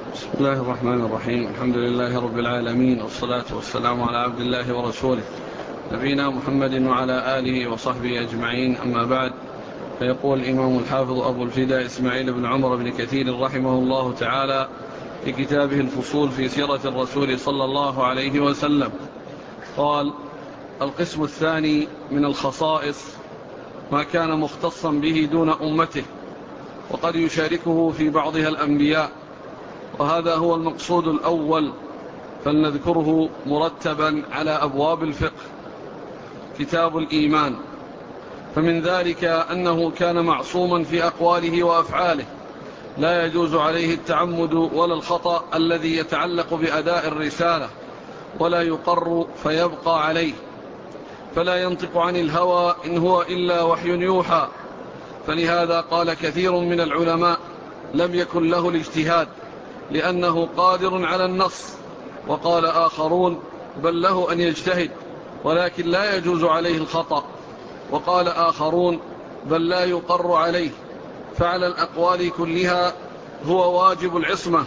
بسم الله الرحمن الرحيم. الحمد لله رب العالمين، والصلاة والسلام على عبد الله ورسوله نبينا محمد وعلى آله وصحبه أجمعين، أما بعد. فيقول الإمام الحافظ أبو الفداء إسماعيل بن عمر بن كثير رحمه الله تعالى في كتابه الفصول في سيرة الرسول صلى الله عليه وسلم، قال: القسم الثاني من الخصائص ما كان مختصا به دون أمته، وقد يشاركه في بعضها الأنبياء، وهذا هو المقصود الأول، فلنذكره مرتبا على أبواب الفقه. كتاب الإيمان، فمن ذلك أنه كان معصوما في أقواله وأفعاله، لا يجوز عليه التعمد ولا الخطأ الذي يتعلق بأداء الرسالة، ولا يقر فيبقى عليه، فلا ينطق عن الهوى إن هو إلا وحي يوحى. فلهذا قال كثير من العلماء: لم يكن له الاجتهاد لأنه قادر على النص. وقال آخرون: بل له أن يجتهد ولكن لا يجوز عليه الخطأ. وقال آخرون: بل لا يقر عليه، فعلى الأقوال كلها هو واجب العصمة،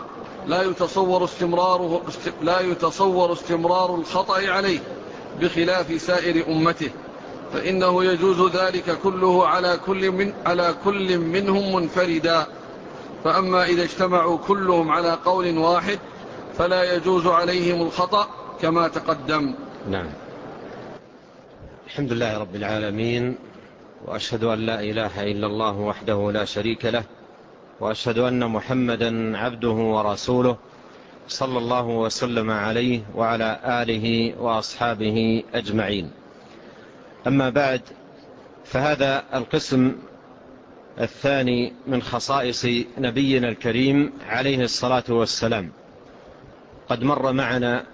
لا يتصور استمرار الخطأ عليه، بخلاف سائر أمته، فإنه يجوز ذلك كله على كل منهم منفردا. فأما إذا اجتمعوا كلهم على قول واحد فلا يجوز عليهم الخطأ كما تقدم. نعم. الحمد لله رب العالمين، وأشهد أن لا إله إلا الله وحده لا شريك له، وأشهد أن محمدا عبده ورسوله، صلى الله وسلم عليه وعلى آله وأصحابه أجمعين. أما بعد، فهذا القسم الثاني من خصائص نبينا الكريم عليه الصلاة والسلام. قد مر معنا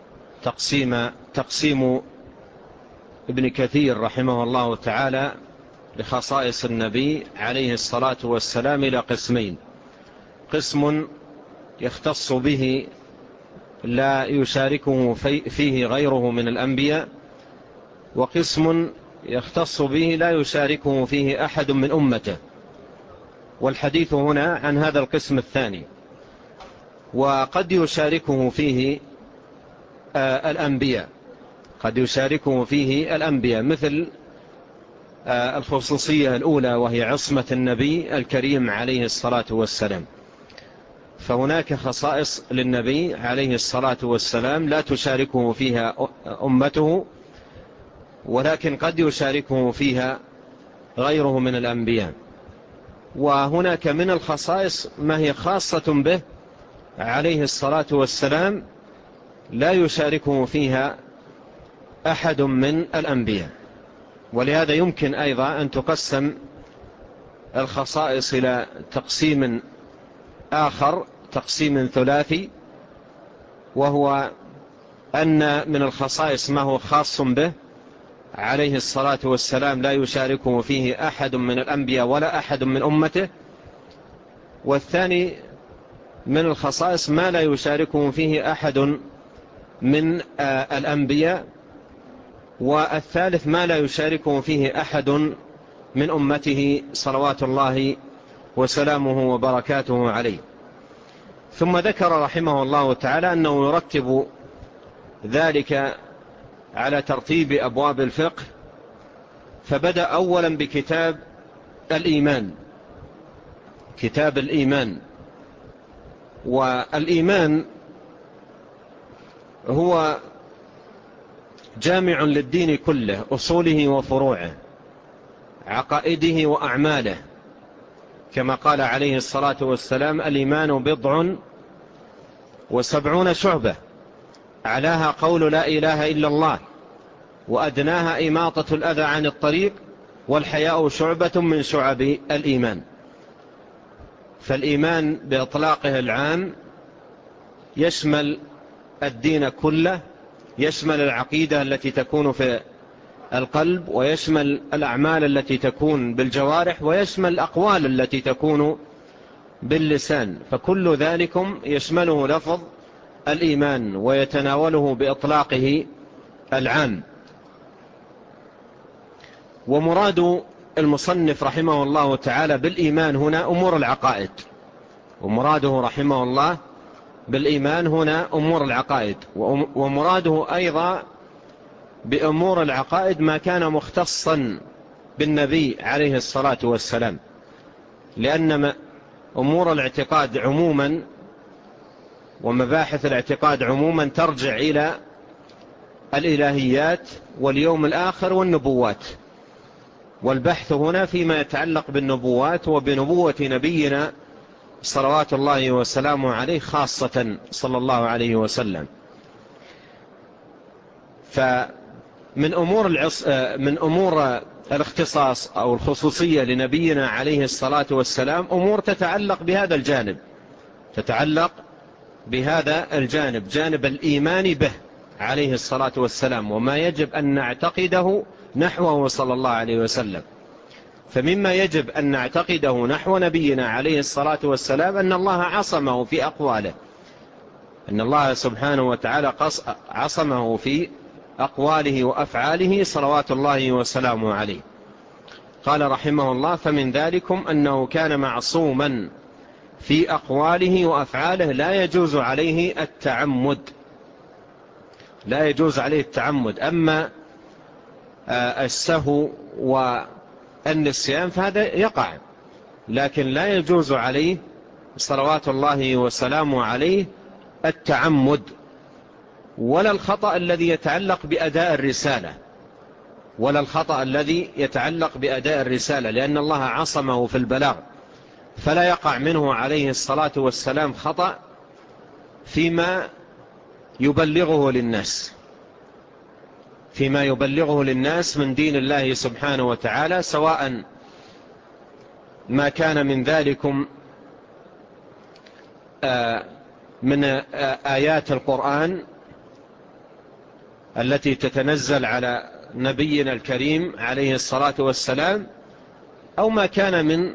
تقسيم ابن كثير رحمه الله تعالى لخصائص النبي عليه الصلاة والسلام إلى قسمين: قسم يختص به لا يشاركه فيه غيره من الأنبياء، وقسم يختص به لا يشاركه فيه أحد من أمته. والحديث هنا عن هذا القسم الثاني. وقد يشاركه فيه الأنبياء، قد يشاركه فيه الأنبياء، مثل الخصوصية الأولى وهي عصمة النبي الكريم عليه الصلاة والسلام. فهناك خصائص للنبي عليه الصلاة والسلام لا تشاركه فيها أمته، ولكن قد يشاركه فيها غيره من الأنبياء. وهناك من الخصائص ما هي خاصة به عليه الصلاة والسلام لا يشاركه فيها أحد من الأنبياء. ولهذا يمكن أيضا أن تقسم الخصائص إلى تقسيم آخر، تقسيم ثلاثي، وهو أن من الخصائص ما هو خاص به عليه الصلاة والسلام لا يشاركه فيه أحد من الأنبياء ولا أحد من أمته. والثاني من الخصائص ما لا يشاركه فيه أحد من الأنبياء. والثالث ما لا يشاركه فيه أحد من أمته صلوات الله وسلامه وبركاته عليه. ثم ذكر رحمه الله تعالى أنه يرتب ذلك على ترتيب أبواب الفقه، فبدأ أولا بكتاب الإيمان، كتاب الإيمان. والإيمان هو جامع للدين كله، أصوله وفروعه، عقائده وأعماله، كما قال عليه الصلاة والسلام: الإيمان 70 شعبة، أعلاها قول لا إله إلا الله، وأدناها إماطة الأذى عن الطريق، والحياء شعبة من شعب الإيمان. فالإيمان بإطلاقه العام يشمل الدين كله، يشمل العقيدة التي تكون في القلب، ويشمل الأعمال التي تكون بالجوارح، ويشمل الأقوال التي تكون باللسان. فكل ذلكم يشمله لفظ الإيمان ويتناوله بإطلاقه العام. ومراد المصنف رحمه الله تعالى بالإيمان هنا أمور العقائد، ومراده رحمه الله بالإيمان هنا أمور العقائد، ومراده أيضا بأمور العقائد ما كان مختصا بالنبي عليه الصلاة والسلام، لأن أمور الاعتقاد عموما ومباحث الاعتقاد عموما ترجع إلى الإلهيات واليوم الآخر والنبوات، والبحث هنا فيما يتعلق بالنبوات وبنبوة نبينا صلوات الله وسلامه عليه خاصة صلى الله عليه وسلم. فمن أمور الاختصاص أو الخصوصية لنبينا عليه الصلاة والسلام أمور تتعلق بهذا الجانب، تتعلق بهذا الجانب، جانب الإيمان به عليه الصلاة والسلام وما يجب أن نعتقده نحوه صلى الله عليه وسلم. فمما يجب أن نعتقده نحو نبينا عليه الصلاة والسلام أن الله عصمه في أقواله، أن الله سبحانه وتعالى عصمه في أقواله وأفعاله صلوات الله وسلامه عليه. قال رحمه الله: فمن ذلكم أنه كان معصوما في أقواله وأفعاله لا يجوز عليه التعمد، لا يجوز عليه التعمد. أما السهو والنسيان فهذا يقع، لكن لا يجوز عليه صلوات الله وسلامه عليه التعمد، ولا الخطأ الذي يتعلق بأداء الرسالة، ولا الخطأ الذي يتعلق بأداء الرسالة، لأن الله عصمه في البلاغ، فلا يقع منه عليه الصلاة والسلام خطأ فيما يبلغه للناس، فيما يبلغه للناس من دين الله سبحانه وتعالى، سواء ما كان من ذلكم من آيات القرآن التي تتنزل على نبينا الكريم عليه الصلاة والسلام، أو ما كان من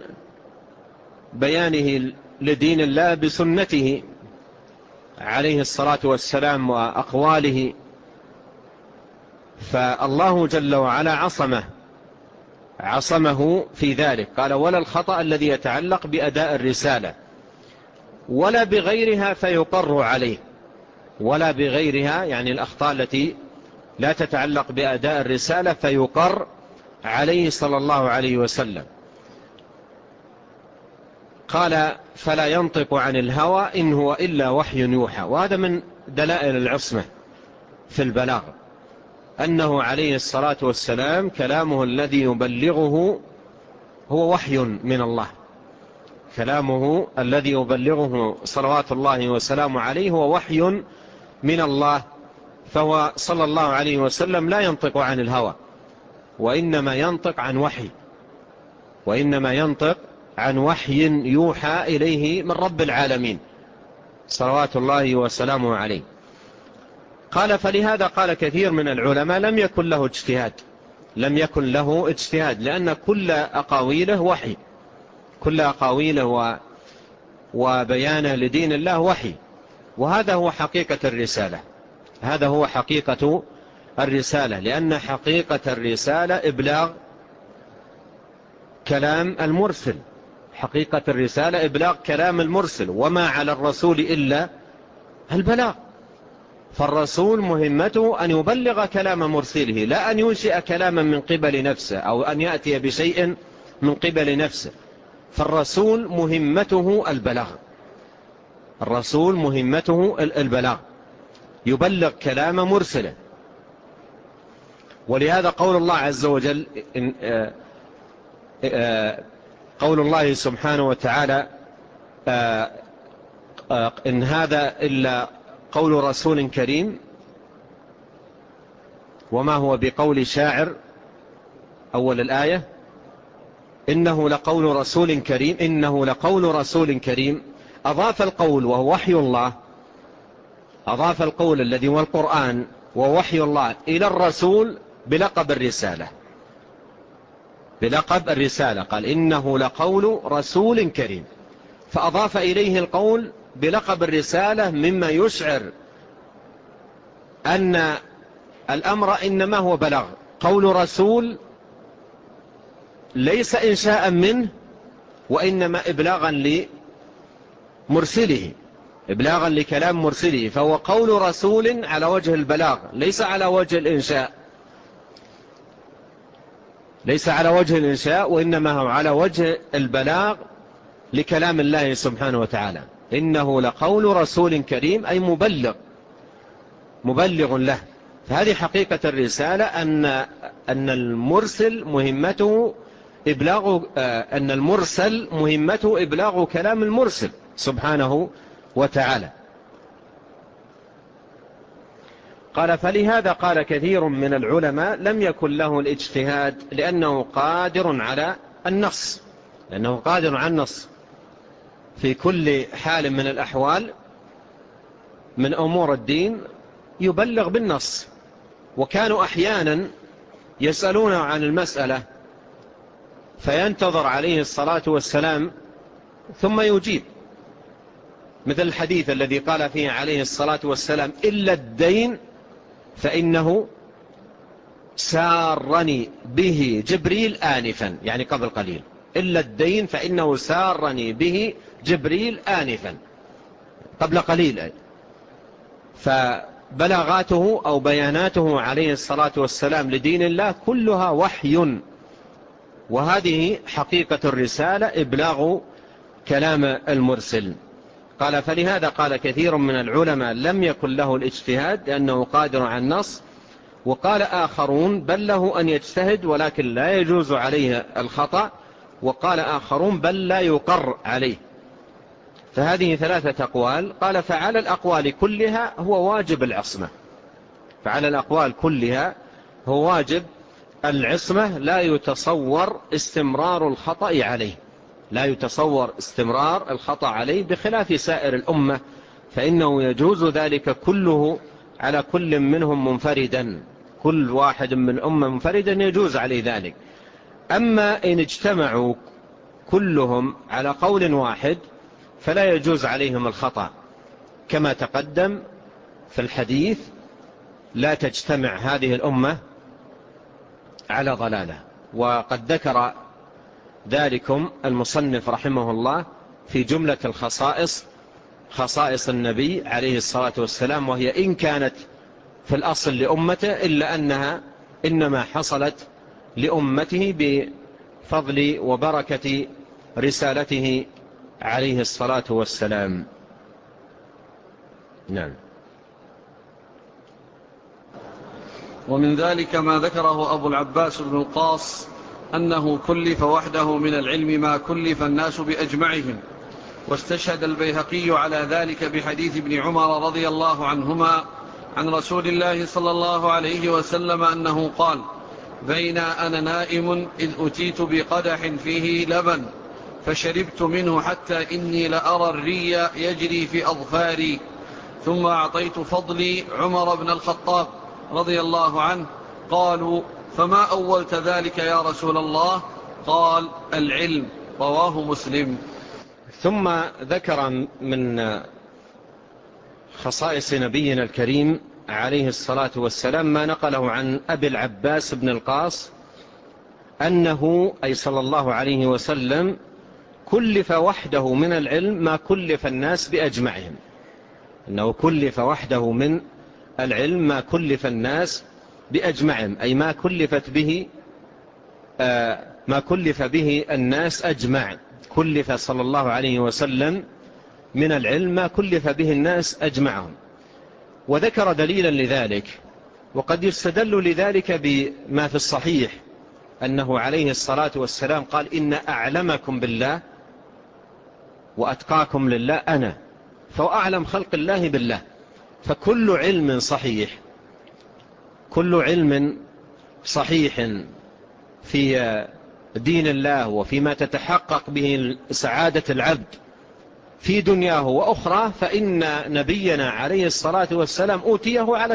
بيانه لدين الله بسنته عليه الصلاة والسلام وأقواله. فالله جل وعلا عصمه في ذلك. قال: ولا الخطأ الذي يتعلق بأداء الرسالة ولا بغيرها فيقر عليه، ولا بغيرها يعني الأخطاء التي لا تتعلق بأداء الرسالة فيقر عليه صلى الله عليه وسلم. قال: فلا ينطق عن الهوى إن هو إلا وحي يوحى. وهذا من دلائل العصمة في البلاغ، أنه عليه الصلاة والسلام كلامه الذي يبلغه هو وحي من الله، كلامه الذي يبلغه صلوات الله وسلامه عليه هو وحي من الله، فهو صلى الله عليه وسلم لا ينطق عن الهوى، وإنما ينطق عن وحي، وإنما ينطق عن وحي يوحى إليه من رب العالمين صلوات الله وسلامه عليه. قال: فلهذا قال كثير من العلماء لم يكن له اجتهاد، لم يكن له اجتهاد، لأن كل أقاويله وحي، كل أقاويله وبيانه لدين الله وحي، وهذا هو حقيقة الرسالة، هذا هو حقيقة الرسالة، لأن حقيقة الرسالة إبلاغ كلام المرسل، حقيقة الرسالة إبلاغ كلام المرسل، وما على الرسول إلا البلاغ. فالرسول مهمته أن يبلغ كلام مرسله، لا أن ينشئ كلاما من قبل نفسه أو أن يأتي بشيء من قبل نفسه. فالرسول مهمته البلاغ، الرسول مهمته البلاغ، يبلغ كلام مرسله. ولهذا قول الله عز وجل قول الله سبحانه وتعالى: إن هذا إلا قول رسول كريم وما هو بقول شاعر، أول الآية: إنه لقول رسول كريم، إنه لقول رسول كريم. أضاف القول وهو وحي الله، أضاف القول الذي هو القرآن ووحي الله إلى الرسول بلقب الرسالة، بلقب الرسالة. قال: إنه لقول رسول كريم، فأضاف إليه القول بلقب الرسالة، مما يشعر أن الأمر إنما هو بلغ. قول رسول ليس إنشاء منه، وإنما إبلاغا لمرسله إبلاغا لكلام مرسله، فهو قول رسول على وجه البلاغ ليس على وجه الإنشاء، ليس على وجه الإنشاء، وإنما هو على وجه البلاغ لكلام الله سبحانه وتعالى. إنه لقول رسول كريم، أي مبلغ له. فهذه حقيقة الرسالة، أن المرسل مهمته إبلاغ كلام المرسل سبحانه وتعالى. قال: فلهذا قال كثير من العلماء لم يكن له الاجتهاد لأنه قادر على النص، في كل حال من الأحوال من أمور الدين يبلغ بالنص. وكانوا أحيانا يسألون عن المسألة فينتظر عليه الصلاة والسلام ثم يجيب، مثل الحديث الذي قال فيه عليه الصلاة والسلام: إلا الدين فإنه سارني به جبريل آنفا، يعني قبل قليل، إلا الدين فإنه سارني به جبريل آنفا، قبل قليل. فبلاغاته أو بياناته عليه الصلاة والسلام لدين الله كلها وحي، وهذه حقيقة الرسالة، إبلاغ كلام المرسل. قال: فلهذا قال كثير من العلماء لم يكن له الاجتهاد لأنه قادر على النص. وقال آخرون: بل له أن يجتهد ولكن لا يجوز عليه الخطأ. وقال آخرون: بل لا يقر عليه. فهذه ثلاثة أقوال. قال: فعلى الأقوال كلها هو واجب العصمة، فعلى الأقوال كلها هو واجب العصمة، لا يتصور استمرار الخطأ عليه، بخلاف سائر الأمة فإنه يجوز ذلك كله على كل منهم منفردا، كل واحد من الأمة منفردا يجوز عليه ذلك. أما إن اجتمعوا كلهم على قول واحد فلا يجوز عليهم الخطأ، كما تقدم في الحديث: لا تجتمع هذه الأمة على ضلالة. وقد ذكر ذلكم المصنف رحمه الله في جملة خصائص النبي عليه الصلاة والسلام، وهي إن كانت في الأصل لأمته إلا أنها إنما حصلت لأمته بفضل وبركة رسالته عليه الصلاة والسلام. نعم. ومن ذلك ما ذكره أبو العباس بن القاص أنه كلف وحده من العلم ما كلف الناس بأجمعهم. واستشهد البيهقي على ذلك بحديث ابن عمر رضي الله عنهما عن رسول الله صلى الله عليه وسلم أنه قال: بين أنا نائم إذ أتيت بقدح فيه لبن فشربت منه حتى إني لأرى الري يجري في أظفاري، ثم أعطيت فضلي عمر بن الخطاب رضي الله عنه. قالوا: فما أولت ذلك يا رسول الله؟ قال: العلم. رواه مسلم. ثم ذكر من خصائص نبينا الكريم عليه الصلاة والسلام ما نقله عن أبي العباس بن القاص أنه أي صلى الله عليه وسلم كلف وحده من العلم ما كلف الناس بأجمعهم، أنه كلف وحده من العلم ما كلف الناس بأجمعهم، أي ما كلف به الناس أجمع. كلف صلى الله عليه وسلم من العلم ما كلف به الناس أجمعهم. وذكر دليلا لذلك، وقد يستدل لذلك بما في الصحيح أنه عليه الصلاة والسلام قال: إن أعلمكم بالله وأتقاكم لله أنا، فهو أعلم خلق الله بالله. فكل علم صحيح في دين الله وفيما تتحقق به سعادة العبد في دنياه وأخرى، فإن نبينا عليه الصلاة والسلام أوتيه على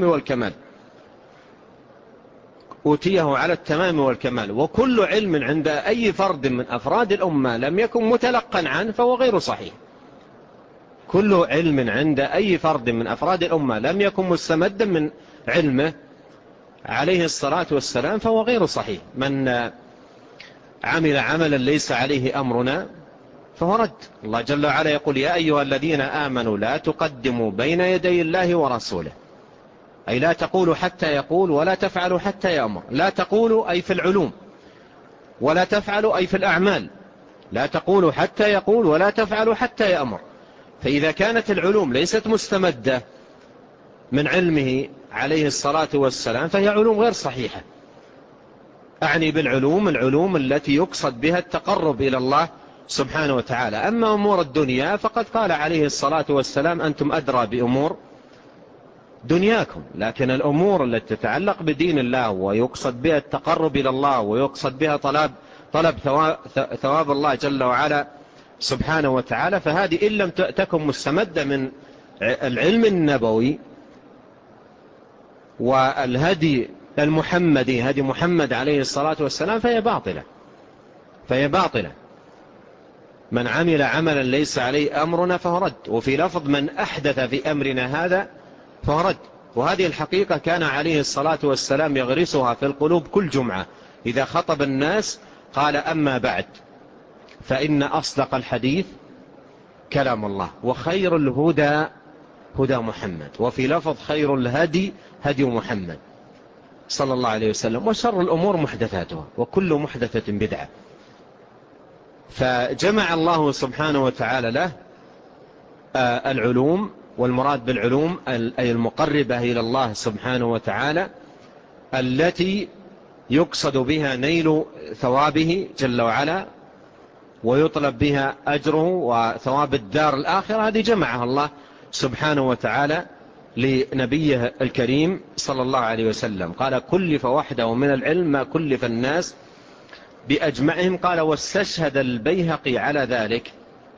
التمام والكمال. وكل علم عند أي فرد من أفراد الأمة لم يكن متلقا عنه فهو غير صحيح. كل علم عند أي فرد من أفراد الأمة لم يكن مستمدا من علمه عليه الصلاة والسلام فهو غير صحيح. من عمل عملا ليس عليه أمرنا فهو رد. الله جل وعلا يقول يا أيها الذين آمنوا لا تقدموا بين يدي الله ورسوله، أي لا تقولوا حتى يقول ولا تفعلوا حتى يأمر. لا تقولوا أي في العلوم، ولا تفعلوا أي في الأعمال. لا تقولوا حتى يقول ولا تفعلوا حتى يأمر. فإذا كانت العلوم ليست مستمدة من علمه عليه الصلاة والسلام فهي علوم غير صحيحة. أعني بالعلوم العلوم التي يقصد بها التقرب إلى الله سبحانه وتعالى. أما أمور الدنيا فقد قال عليه الصلاة والسلام أنتم أدرى بأمور دنياكم، لكن الأمور التي تتعلق بدين الله ويقصد بها التقرب إلى الله ويقصد بها طلب ثواب الله جل وعلا سبحانه وتعالى، فهذه إن لم تكن مستمدة من العلم النبوي والهدي المحمدي، هدي محمد عليه الصلاة والسلام، فهي باطلة. من عمل عملا ليس عليه أمرنا فهو رد. وفي لفظ من أحدث في أمرنا هذا فهو رد. وهذه الحقيقة كان عليه الصلاة والسلام يغرسها في القلوب كل جمعة إذا خطب الناس قال أما بعد فإن أصدق الحديث كلام الله وخير الهدى هدى محمد، وفي لفظ خير الهدي هدي محمد صلى الله عليه وسلم، وشر الأمور محدثاتها وكل محدثة بدعة. فجمع الله سبحانه وتعالى له العلوم، والمراد بالعلوم أي المقربة إلى الله سبحانه وتعالى التي يقصد بها نيل ثوابه جل وعلا ويطلب بها أجره وثواب الدار الآخرة. هذه جمعها الله سبحانه وتعالى لنبيه الكريم صلى الله عليه وسلم. قال كلف وحده من العلم ما كلف الناس بأجمعهم. قال واستشهد البيهقي على ذلك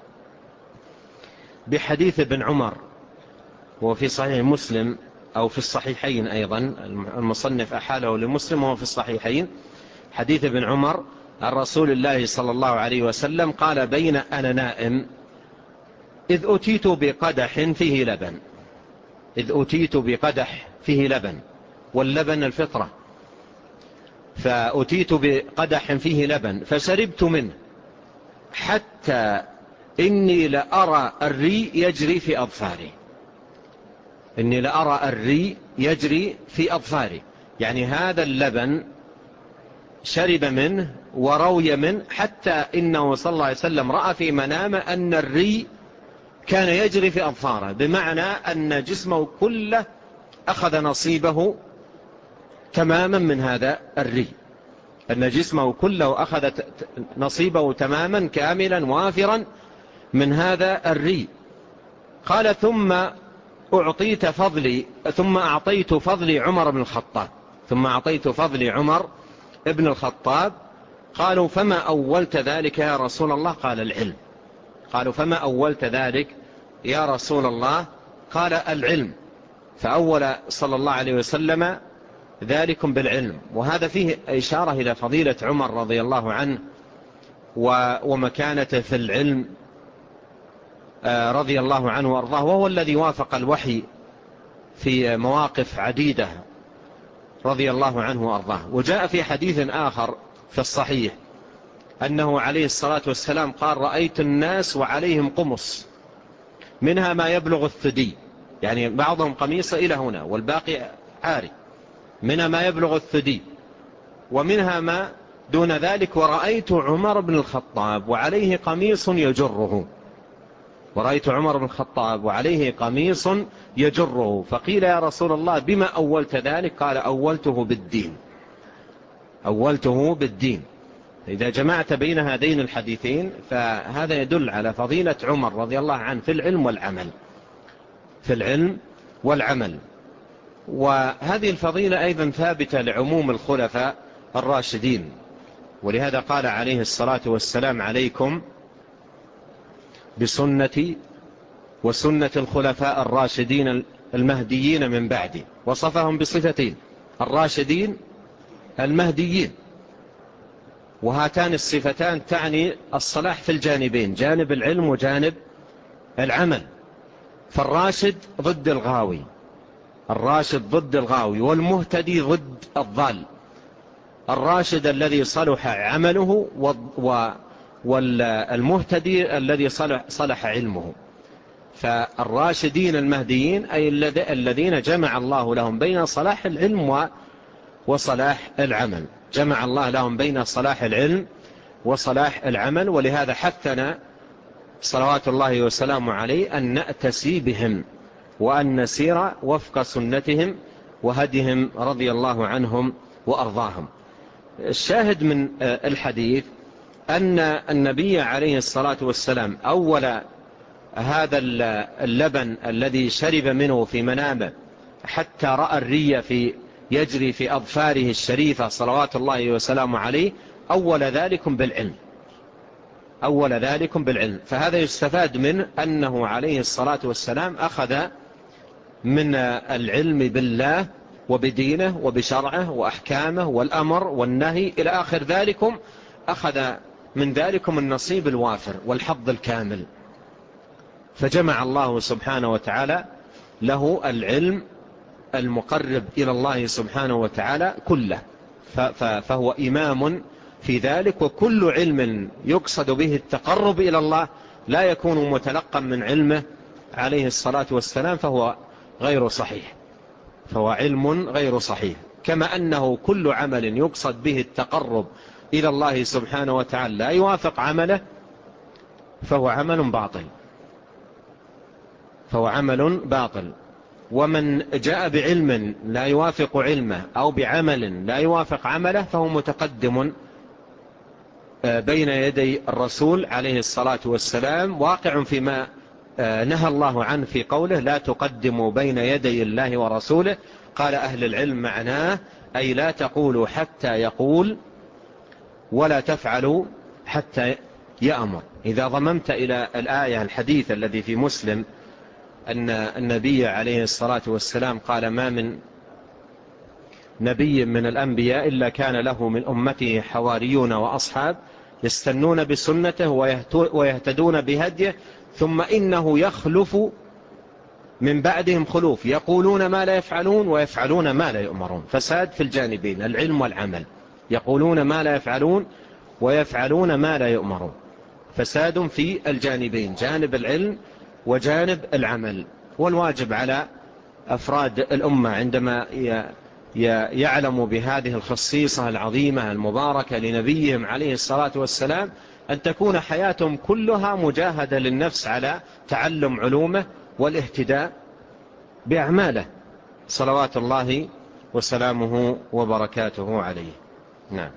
بحديث ابن عمر وفي صحيح مسلم أو في الصحيحين أيضا، المصنف أحاله لمسلم وهو في الصحيحين، حديث ابن عمر عن رسول الله صلى الله عليه وسلم قال بين أنا نائم إذ أتيت بقدح فيه لبن. إذ أتيت بقدح فيه لبن، واللبن الفطرة، فأتيت بقدح فيه لبن فشربت منه حتى إني لأرى الري يجري في أظفاري. إني لأرى الري يجري في أظفاري، يعني هذا اللبن شرب منه وروي منه حتى إنه صلى الله عليه وسلم رأى في منامه أن الري كان يجري في أظفاره، بمعنى أن جسمه كله أخذ نصيبه تماما من هذا الري، أن جسمه كله أخذ نصيبه تماما كاملا وافرا من هذا الري. قال ثم أعطيت فضلي عمر بن الخطاب. ثم أعطيت فضلي عمر ابن الخطاب. قالوا فما أولت ذلك يا رسول الله؟ قال العلم. قالوا فما أولت ذلك يا رسول الله؟ قال العلم. فأول صلى الله عليه وسلم ذلكم بالعلم. وهذا فيه إشارة إلى فضيلة عمر رضي الله عنه ومكانته في العلم رضي الله عنه وأرضاه، وهو الذي وافق الوحي في مواقف عديدة رضي الله عنه وأرضاه. وجاء في حديث آخر في الصحيح أنه عليه الصلاة والسلام قال رأيت الناس وعليهم قمص منها ما يبلغ الثدي، يعني بعضهم قميص إلى هنا والباقي عاري، منها ما يبلغ الثدي ومنها ما دون ذلك. ورأيت عمر بن الخطاب وعليه قميص يجره. ورأيت عمر بن الخطاب وعليه قميص يجره. فقيل يا رسول الله بما أولت ذلك؟ قال أولته بالدين. أولته بالدين. إذا جمعت بين هذين الحديثين فهذا يدل على فضيلة عمر رضي الله عنه في العلم والعمل، في العلم والعمل. وهذه الفضيلة أيضا ثابتة لعموم الخلفاء الراشدين، ولهذا قال عليه الصلاة والسلام عليكم بسنتي وسنة الخلفاء الراشدين المهديين من بعدي. وصفهم بصفتين: الراشدين المهديين. وهاتان الصفتان تعني الصلاح في الجانبين، جانب العلم وجانب العمل. فالراشد ضد الغاوي، الراشد ضد الغاوي، والمهتدي ضد الضال. الراشد الذي صلح عمله والمهتدي الذي صلح علمه. فالراشدين المهديين أي الذين جمع الله لهم بين صلاح العلم وصلاح العمل، جمع الله لهم بين صلاح العلم وصلاح العمل. ولهذا حثنا صلوات الله وسلامه عليه أن نأتسي بهم وأن نسير وفق سنتهم وهدهم رضي الله عنهم وأرضاهم. الشاهد من الحديث أن النبي عليه الصلاة والسلام أول هذا اللبن الذي شرب منه في منامه حتى رأى الري يجري في أظفاره الشريفة صلوات الله وسلامه عليه، أول ذلكم بالعلم. فهذا يستفاد منه أنه عليه الصلاة والسلام أخذ من العلم بالله وبدينه وبشرعه وأحكامه والأمر والنهي إلى آخر ذلكم، أخذ من ذلكم النصيب الوافر والحظ الكامل. فجمع الله سبحانه وتعالى له العلم المقرب إلى الله سبحانه وتعالى كله، فهو إمام في ذلك. وكل علم يقصد به التقرب إلى الله لا يكون متلقا من علمه عليه الصلاة والسلام فهو غير صحيح، فهو علم غير صحيح. كما أنه كل عمل يقصد به التقرب إلى الله سبحانه وتعالى لا يوافق عمله فهو عمل باطل. ومن جاء بعلم لا يوافق علمه أو بعمل لا يوافق عمله فهو متقدم بين يدي الرسول عليه الصلاة والسلام، واقع فيما نهى الله عنه في قوله لا تقدموا بين يدي الله ورسوله. قال أهل العلم معناه أي لا تقولوا حتى يقول ولا تفعلوا حتى يأمر. إذا ضممت إلى الآية الحديث الذي في مسلم أن النبي عليه الصلاة والسلام قال ما من نبي من الأنبياء إلا كان له من أمته حواريون وأصحاب يستنون بسنته ويهتدون بهديه ثم إنه يخلف من بعدهم خلوف يقولون ما لا يفعلون ويفعلون ما لا يؤمرون. فساد في الجانبين العلم والعمل، يقولون ما لا يفعلون ويفعلون ما لا يؤمرون، فساد في الجانبين، جانب العلم وجانب العمل. والواجب على أفراد الأمة عندما يعلموا بهذه الخصيصة العظيمة المباركة لنبيهم عليه الصلاة والسلام أن تكون حياتهم كلها مجاهدة للنفس على تعلم علومه والاهتداء بأعماله صلوات الله وسلامه وبركاته عليه. نعم.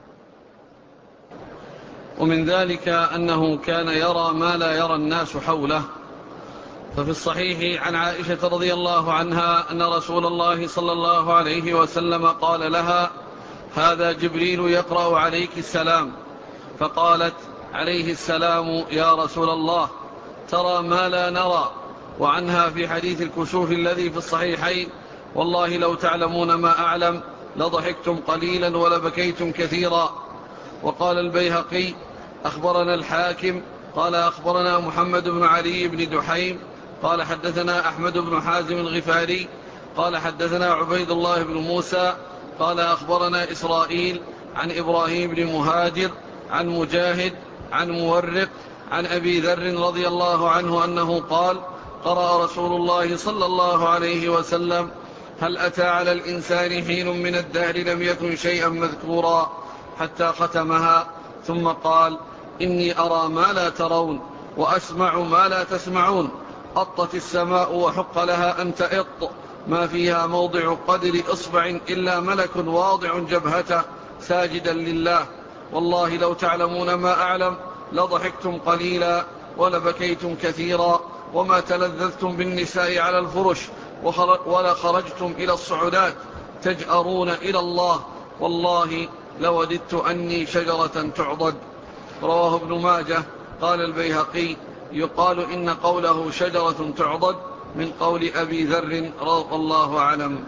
ومن ذلك أنه كان يرى ما لا يرى الناس حوله. ففي الصحيح عن عائشة رضي الله عنها أن رسول الله صلى الله عليه وسلم قال لها هذا جبريل يقرأ عليك السلام، فقالت عليه السلام يا رسول الله ترى ما لا نرى. وعنها في حديث الكسوف الذي في الصحيحين والله لو تعلمون ما أعلم لضحكتم قليلا ولبكيتم كثيرا. وقال البيهقي أخبرنا الحاكم قال أخبرنا محمد بن علي بن دحيم قال حدثنا أحمد بن حازم الغفاري قال حدثنا عبيد الله بن موسى قال أخبرنا إسرائيل عن إبراهيم بن مهاجر عن مجاهد عن مورق عن أبي ذر رضي الله عنه أنه قال قرأ رسول الله صلى الله عليه وسلم هل أتى على الإنسان حين من الدهر لم يكن شيئا مذكورا حتى ختمها، ثم قال إني أرى ما لا ترون وأسمع ما لا تسمعون. أطت السماء وحق لها أن تئط ما فيها موضع قدر إصبع إلا ملك واضع جبهته ساجدا لله. والله لو تعلمون ما أعلم لضحكتم قليلا ولبكيتم كثيرا وما تلذذتم بالنساء على الفرش ولا خرجتم إلى الصعودات تجأرون إلى الله. والله لوددت أني شجرة تعضد. رواه ابن ماجه. قال البيهقي يقال إن قوله شجرة تعضد من قول أبي ذر رضي الله أعلم.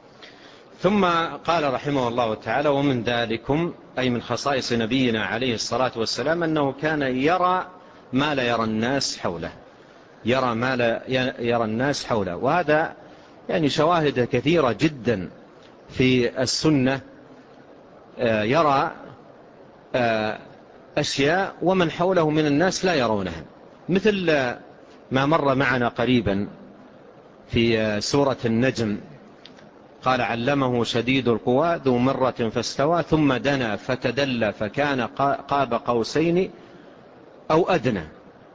ثم قال رحمه الله تعالى ومن ذلكم أي من خصائص نبينا عليه الصلاة والسلام أنه كان يرى ما لا يرى الناس حوله، يرى ما لا يرى الناس حوله. وهذا يعني شواهد كثيرة جدا في السنة. يرى أشياء ومن حوله من الناس لا يرونها، مثل ما مر معنا قريبا في سورة النجم، قال علمه شديد القوى ذو مرة فاستوى ثم دنا فتدلى فكان قاب قوسين أو أدنى.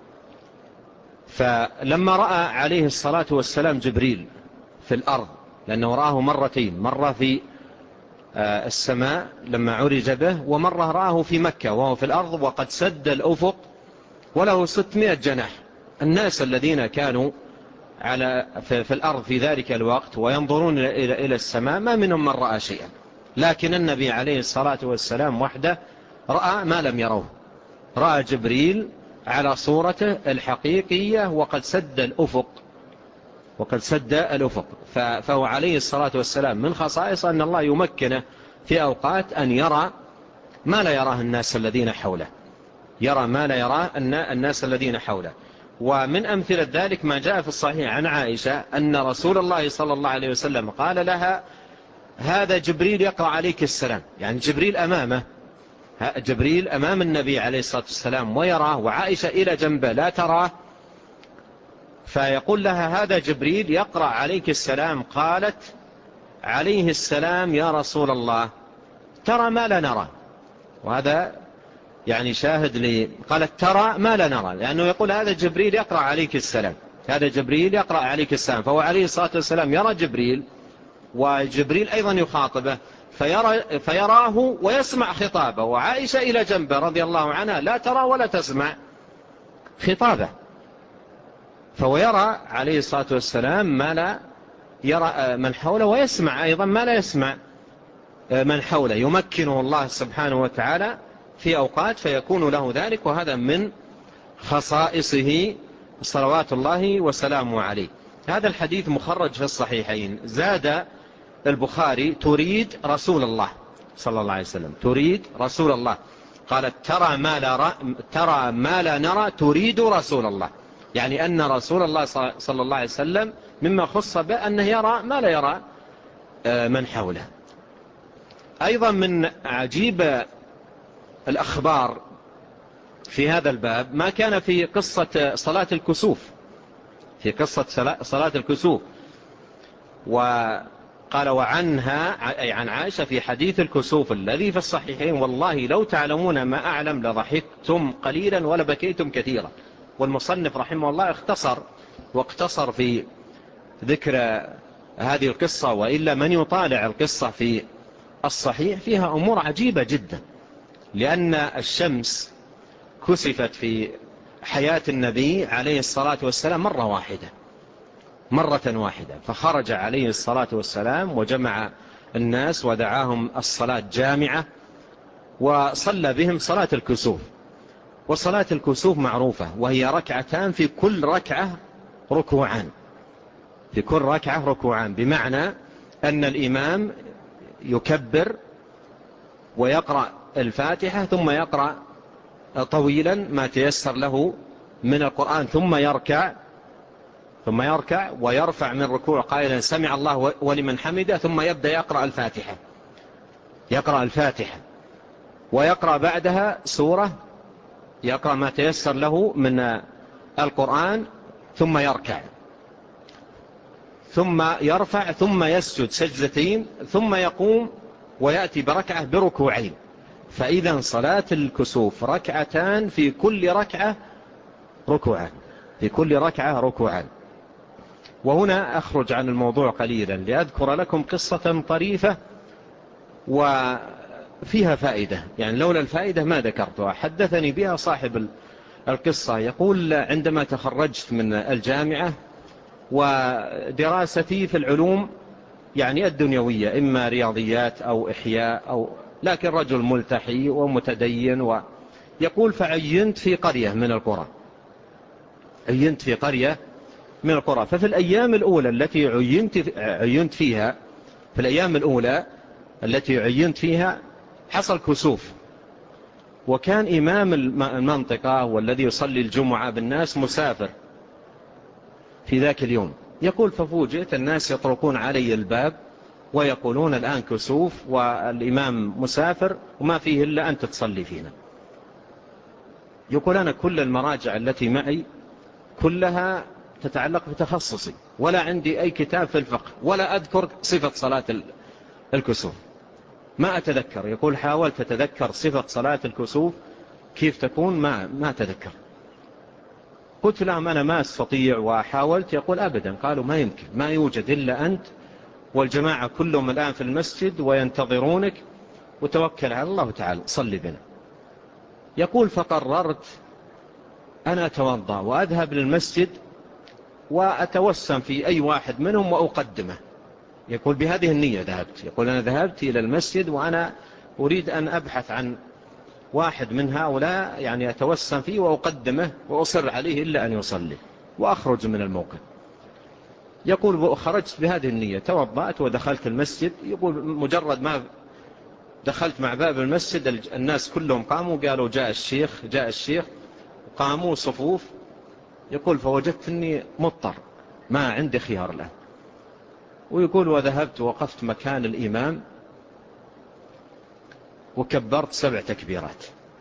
فلما رأى عليه الصلاة والسلام جبريل في الأرض، لأنه رآه مرتين، مرة في السماء لما عرج به، ومرة رآه في مكة وهو في الأرض وقد سد الأفق وله 600 جناح. الناس الذين كانوا في الأرض في ذلك الوقت وينظرون إلى السماء ما منهم من رأى شيئا، لكن النبي عليه الصلاة والسلام وحده رأى ما لم يروه، رأى جبريل على صورته الحقيقية وقد سد الأفق. فهو عليه الصلاة والسلام من خصائص أن الله يمكنه في أوقات أن يرى ما لا يراه الناس الذين حوله، يرى ما لا يراه الناس الذين حوله. ومن أمثلة ذلك ما جاء في الصحيح عن عائشة أن رسول الله صلى الله عليه وسلم قال لها هذا جبريل يقرأ عليك السلام، يعني جبريل أمامه، جبريل أمام النبي عليه الصلاة والسلام ويراه، وعائشة إلى جنبه لا تراه، فيقول لها هذا جبريل يقرأ عليك السلام. قالت عليه السلام يا رسول الله ترى ما لا نرى، وهذا يعني شاهد لي، قالت ترى ما لا نرى، لأنه يقول هذا جبريل يقرأ عليك السلام، هذا جبريل يقرأ عليك السلام، فهو عليه الصلاة والسلام يرى جبريل، وجبريل أيضا يخاطبه فيراه ويسمع خطابه، وعائشة إلى جنبه رضي الله عنها لا ترى ولا تسمع خطابه، فهو يرى عليه الصلاة والسلام ما لا يرى من حوله، ويسمع أيضا ما لا يسمع من حوله، يمكنه الله سبحانه وتعالى في أوقات فيكون له ذلك، وهذا من خصائصه صلوات الله وسلامه عليه. هذا الحديث مخرج في الصحيحين. زاد البخاري تريد رسول الله صلى الله عليه وسلم، تريد رسول الله، قالت ترى ما لا نرى تريد رسول الله، يعني أن رسول الله صلى الله عليه وسلم مما خص به أنه يرى ما لا يرى من حوله. أيضا من عجيب الأخبار في هذا الباب ما كان في قصة صلاة الكسوف، في قصة صلاة الكسوف، وقال وعنها أي عن عائشة في حديث الكسوف الذي في الصحيحين والله لو تعلمون ما أعلم لضحكتم قليلا ولبكيتم كثيرا. والمصنف رحمه الله واقتصر في ذكر هذه القصة، وإلا من يطالع القصة في الصحيح فيها أمور عجيبة جدا، لأن الشمس كسفت في حياة النبي عليه الصلاة والسلام مرة واحدة، فخرج عليه الصلاة والسلام وجمع الناس ودعاهم الصلاة جامعة وصلى بهم صلاة الكسوف. وصلاة الكسوف معروفة، وهي ركعتان في كل ركعة ركوعان، بمعنى أن الإمام يكبر ويقرأ الفاتحة ثم يقرأ طويلا ما تيسر له من القرآن، ثم يركع ويرفع من ركوع قائلا سمع الله ولمن حمده، ثم يبدأ يقرأ الفاتحة ويقرأ بعدها سورة، يقرأ ما تيسر له من القرآن، ثم يركع ثم يرفع ثم يسجد سجدتين ثم يقوم ويأتي بركعة بركوعين. فإذا صلاة الكسوف ركعتان في كل ركعة ركوعان. وهنا أخرج عن الموضوع قليلا لأذكر لكم قصة طريفة وفيها فائدة، يعني لولا الفائدة ما ذكرتها. حدثني بها صاحب القصة، يقول عندما تخرجت من الجامعة ودراستي في العلوم يعني الدنيوية، إما رياضيات أو إحياء لكن رجل ملتحي ومتدين، ويقول فعينت في قرية من القرى، ففي الأيام الأولى التي عينت فيها حصل كسوف، وكان إمام المنطقة والذي يصلي الجمعة بالناس مسافر في ذاك اليوم. يقول ففوجئت الناس يطرقون علي الباب ويقولون الآن كسوف والإمام مسافر وما فيه إلا أنت تصلي فينا. يقول أنا كل المراجع التي معي كلها تتعلق بتخصصي، ولا عندي أي كتاب في الفقه، ولا أذكر صفة صلاة الكسوف، ما أتذكر. يقول حاولت أتذكر صفة صلاة الكسوف كيف تكون، ما أتذكر. قلت لهم أنا ما أستطيع وحاولت. يقول أبدا. قالوا ما يمكن، ما يوجد إلا أنت والجماعة كلهم الآن في المسجد وينتظرونك، وتوكل على الله تعالى صلي بنا. يقول فقررت أن أتوضأ وأذهب للمسجد وأتوسم في أي واحد منهم وأقدمه. يقول بهذه النية ذهبت. يقول أنا ذهبت إلى المسجد وأنا أريد أن أبحث عن واحد من هؤلاء يعني أتوسم فيه وأقدمه وأصر عليه إلا أن يصلي وأخرج من الموقف. يقول خرجت بهذه النية، توضأت ودخلت المسجد. يقول مجرد ما دخلت مع باب المسجد الناس كلهم قاموا قالوا جاء الشيخ جاء الشيخ، قاموا صفوف. يقول فوجدت أني مضطر ما عندي خيار له. ويقول وذهبت وقفت مكان الإمام وكبرت 7 تكبيرات.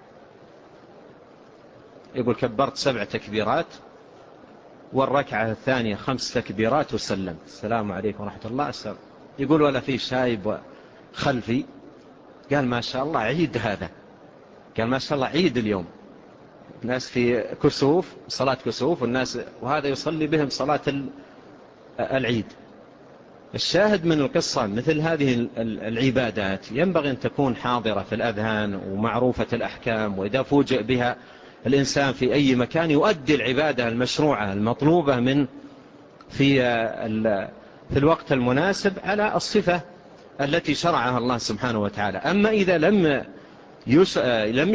يقول كبرت 7 تكبيرات، والركعة الثانية 5 تكبيرات وسلمت السلام عليكم ورحمة الله السلام. يقول ولا في شايب خلفي قال ما شاء الله عيد هذا، قال ما شاء الله عيد اليوم، الناس في كسوف صلاة كسوف والناس وهذا يصلي بهم صلاة العيد. الشاهد من القصة مثل هذه العبادات ينبغي أن تكون حاضرة في الأذهان ومعروفة الأحكام، وإذا فوجئ بها الإنسان في أي مكان يؤدي العبادة المشروعة المطلوبة من في الوقت المناسب على الصفة التي شرعها الله سبحانه وتعالى. أما إذا لم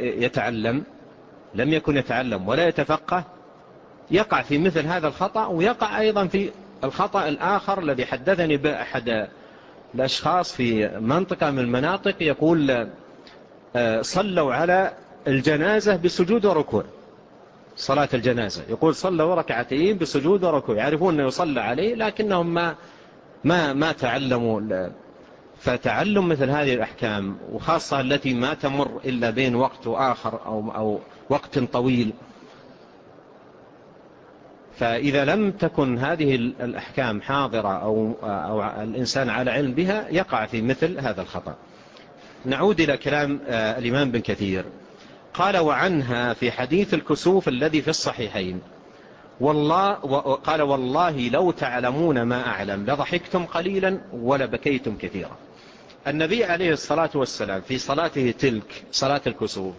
يكن يتعلم ولا يتفقه يقع في مثل هذا الخطأ، ويقع أيضا في الخطأ الآخر الذي حدثني بأحد الأشخاص في منطقة من المناطق. يقول صلوا على الجنازة بسجود وركوع، صلاة الجنازة. يقول صلوا ركعتين بسجود وركوع، يعرفون أنه يصلى عليه لكنهم ما تعلموا. فتعلم مثل هذه الأحكام وخاصة التي ما تمر إلا بين وقت وآخر أو وقت طويل، فإذا لم تكن هذه الأحكام حاضرة أو الإنسان على علم بها يقع في مثل هذا الخطأ. نعود إلى كلام الإمام بن كثير. قال وعنها في حديث الكسوف الذي في الصحيحين قال والله لو تعلمون ما أعلم لضحكتم قليلا ولبكيتم كثيرا. النبي عليه الصلاة والسلام في صلاته تلك صلاة الكسوف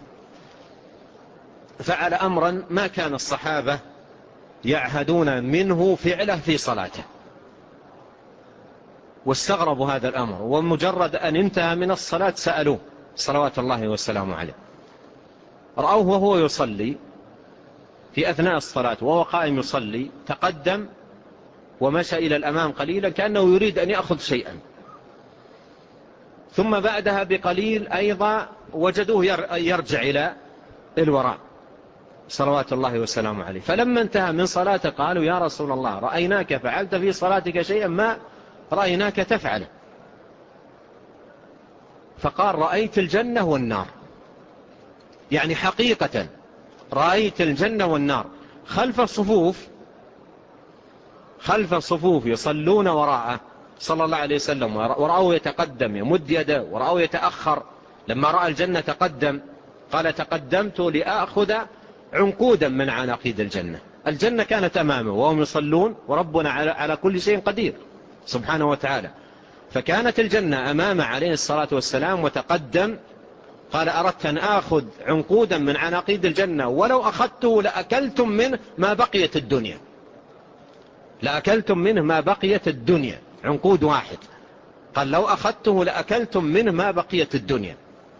فعل أمرا ما كان الصحابة يعهدون منه فعله في صلاته، واستغربوا هذا الأمر، ومجرد أن انتهى من الصلاة سألوه صلوات الله والسلام عليه. رأوه وهو يصلي في أثناء الصلاة وهو قائم يصلي، تقدم ومشى إلى الأمام قليلا كأنه يريد أن يأخذ شيئا، ثم بعدها بقليل أيضا وجدوه يرجع إلى الوراء صلوات الله والسلام عليه. فلما انتهى من صلاته قالوا يا رسول الله رأيناك فعلت في صلاتك شيئا ما رأيناك تفعله. فقال رأيت الجنة والنار، يعني حقيقة رأيت الجنة والنار خلف الصفوف يصلون وراءه صلى الله عليه وسلم، ورأوه يتقدم يمد يده ورأوه يتأخر. لما رأى الجنة تقدم قال تقدمت لأخذ عنقودا من عناقيد الجنة. الجنة كانت أمامه وهم يصلون، وربنا على كل شيء قدير سبحانه وتعالى. فكانت الجنة أمامه عليه الصلاة والسلام وتقدم. قال أردت أن آخذ عنقودا من عناقيد الجنة ولو أخذته لأكلتم منه ما بقيت الدنيا، لأكلتم منه ما بقيت الدنيا، عنقود واحد. قال لو أخذته لأكلتم منه ما بقيت الدنيا.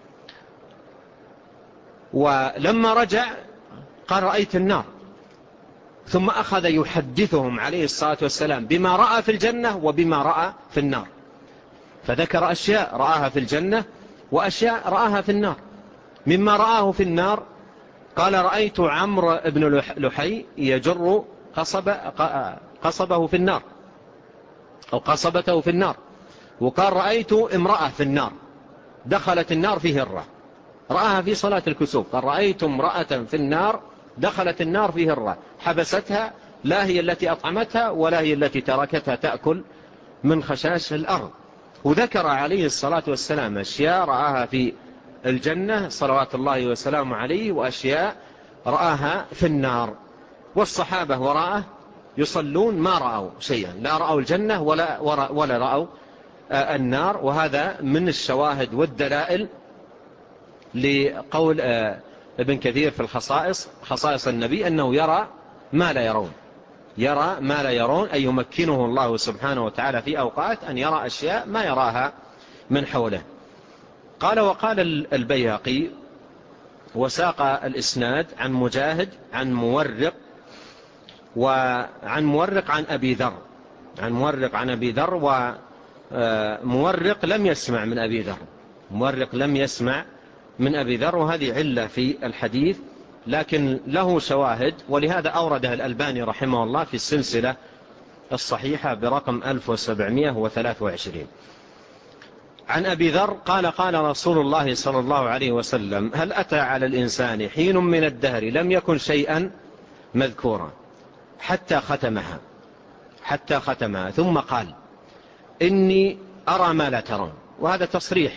ولما رجع قال رأيت النار، ثم أخذ يحدثهم عليه الصلاة والسلام بما رأى في الجنة وبما رأى في النار، فذكر أشياء رآها في الجنة وأشياء رآها في النار. مما رآه في النار قال رأيت عمرو بن لحي يجر قصبه في النار أو قصبته في النار. وقال رأيت امرأة في النار دخلت النار في هرة، رآها في صلاة الكسوف، قال رأيت امرأة في النار دخلت النار في هرة حبستها، لا هي التي أطعمتها ولا هي التي تركتها تأكل من خشاش الأرض. وذكر عليه الصلاة والسلام أشياء رآها في الجنة صلوات الله وسلامه عليه، وأشياء رآها في النار. والصحابة وراءه يصلون ما رأوا شيئا، لا رأوا الجنة ولا رأوا النار. وهذا من الشواهد والدلائل لقول ابن كثير في الخصائص، خصائص النبي، أنه يرى ما لا يرون، يرى ما لا يرون، أي يمكنه الله سبحانه وتعالى في أوقات أن يرى أشياء ما يراها من حوله. قال وقال البيهقي وساق الإسناد عن مجاهد عن مورق، وعن مورق عن أبي ذر، عن مورق عن أبي ذر، ومورق لم يسمع من أبي ذر، مورق لم يسمع من أبي ذر، وهذه علة في الحديث، لكن له شواهد، ولهذا أوردها الألباني رحمه الله في السلسلة الصحيحة برقم 1723. عن أبي ذر قال قال رسول الله صلى الله عليه وسلم هل أتى على الإنسان حين من الدهر لم يكن شيئا مذكورا حتى ختمها ثم قال إني أرى ما لا ترون. وهذا تصريح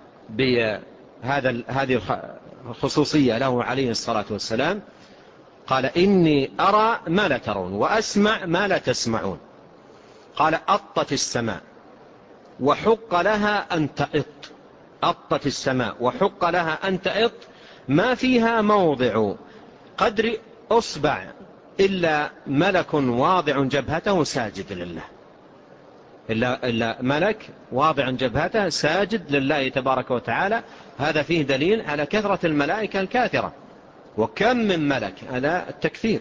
هذه الخصوصية له عليه الصلاة والسلام، قال إني أرى ما لا ترون وأسمع ما لا تسمعون. قال أطت السماء وحق لها أن تئط، أطت السماء وحق لها أن تئط، ما فيها موضع قدر أصبع إلا ملك واضع جبهته ساجد لله، إلا ملك واضع جبهته ساجد لله تبارك وتعالى. هذا فيه دليل على كثرة الملائكة الكاثرة، وكم من ملك، هذا التكثير.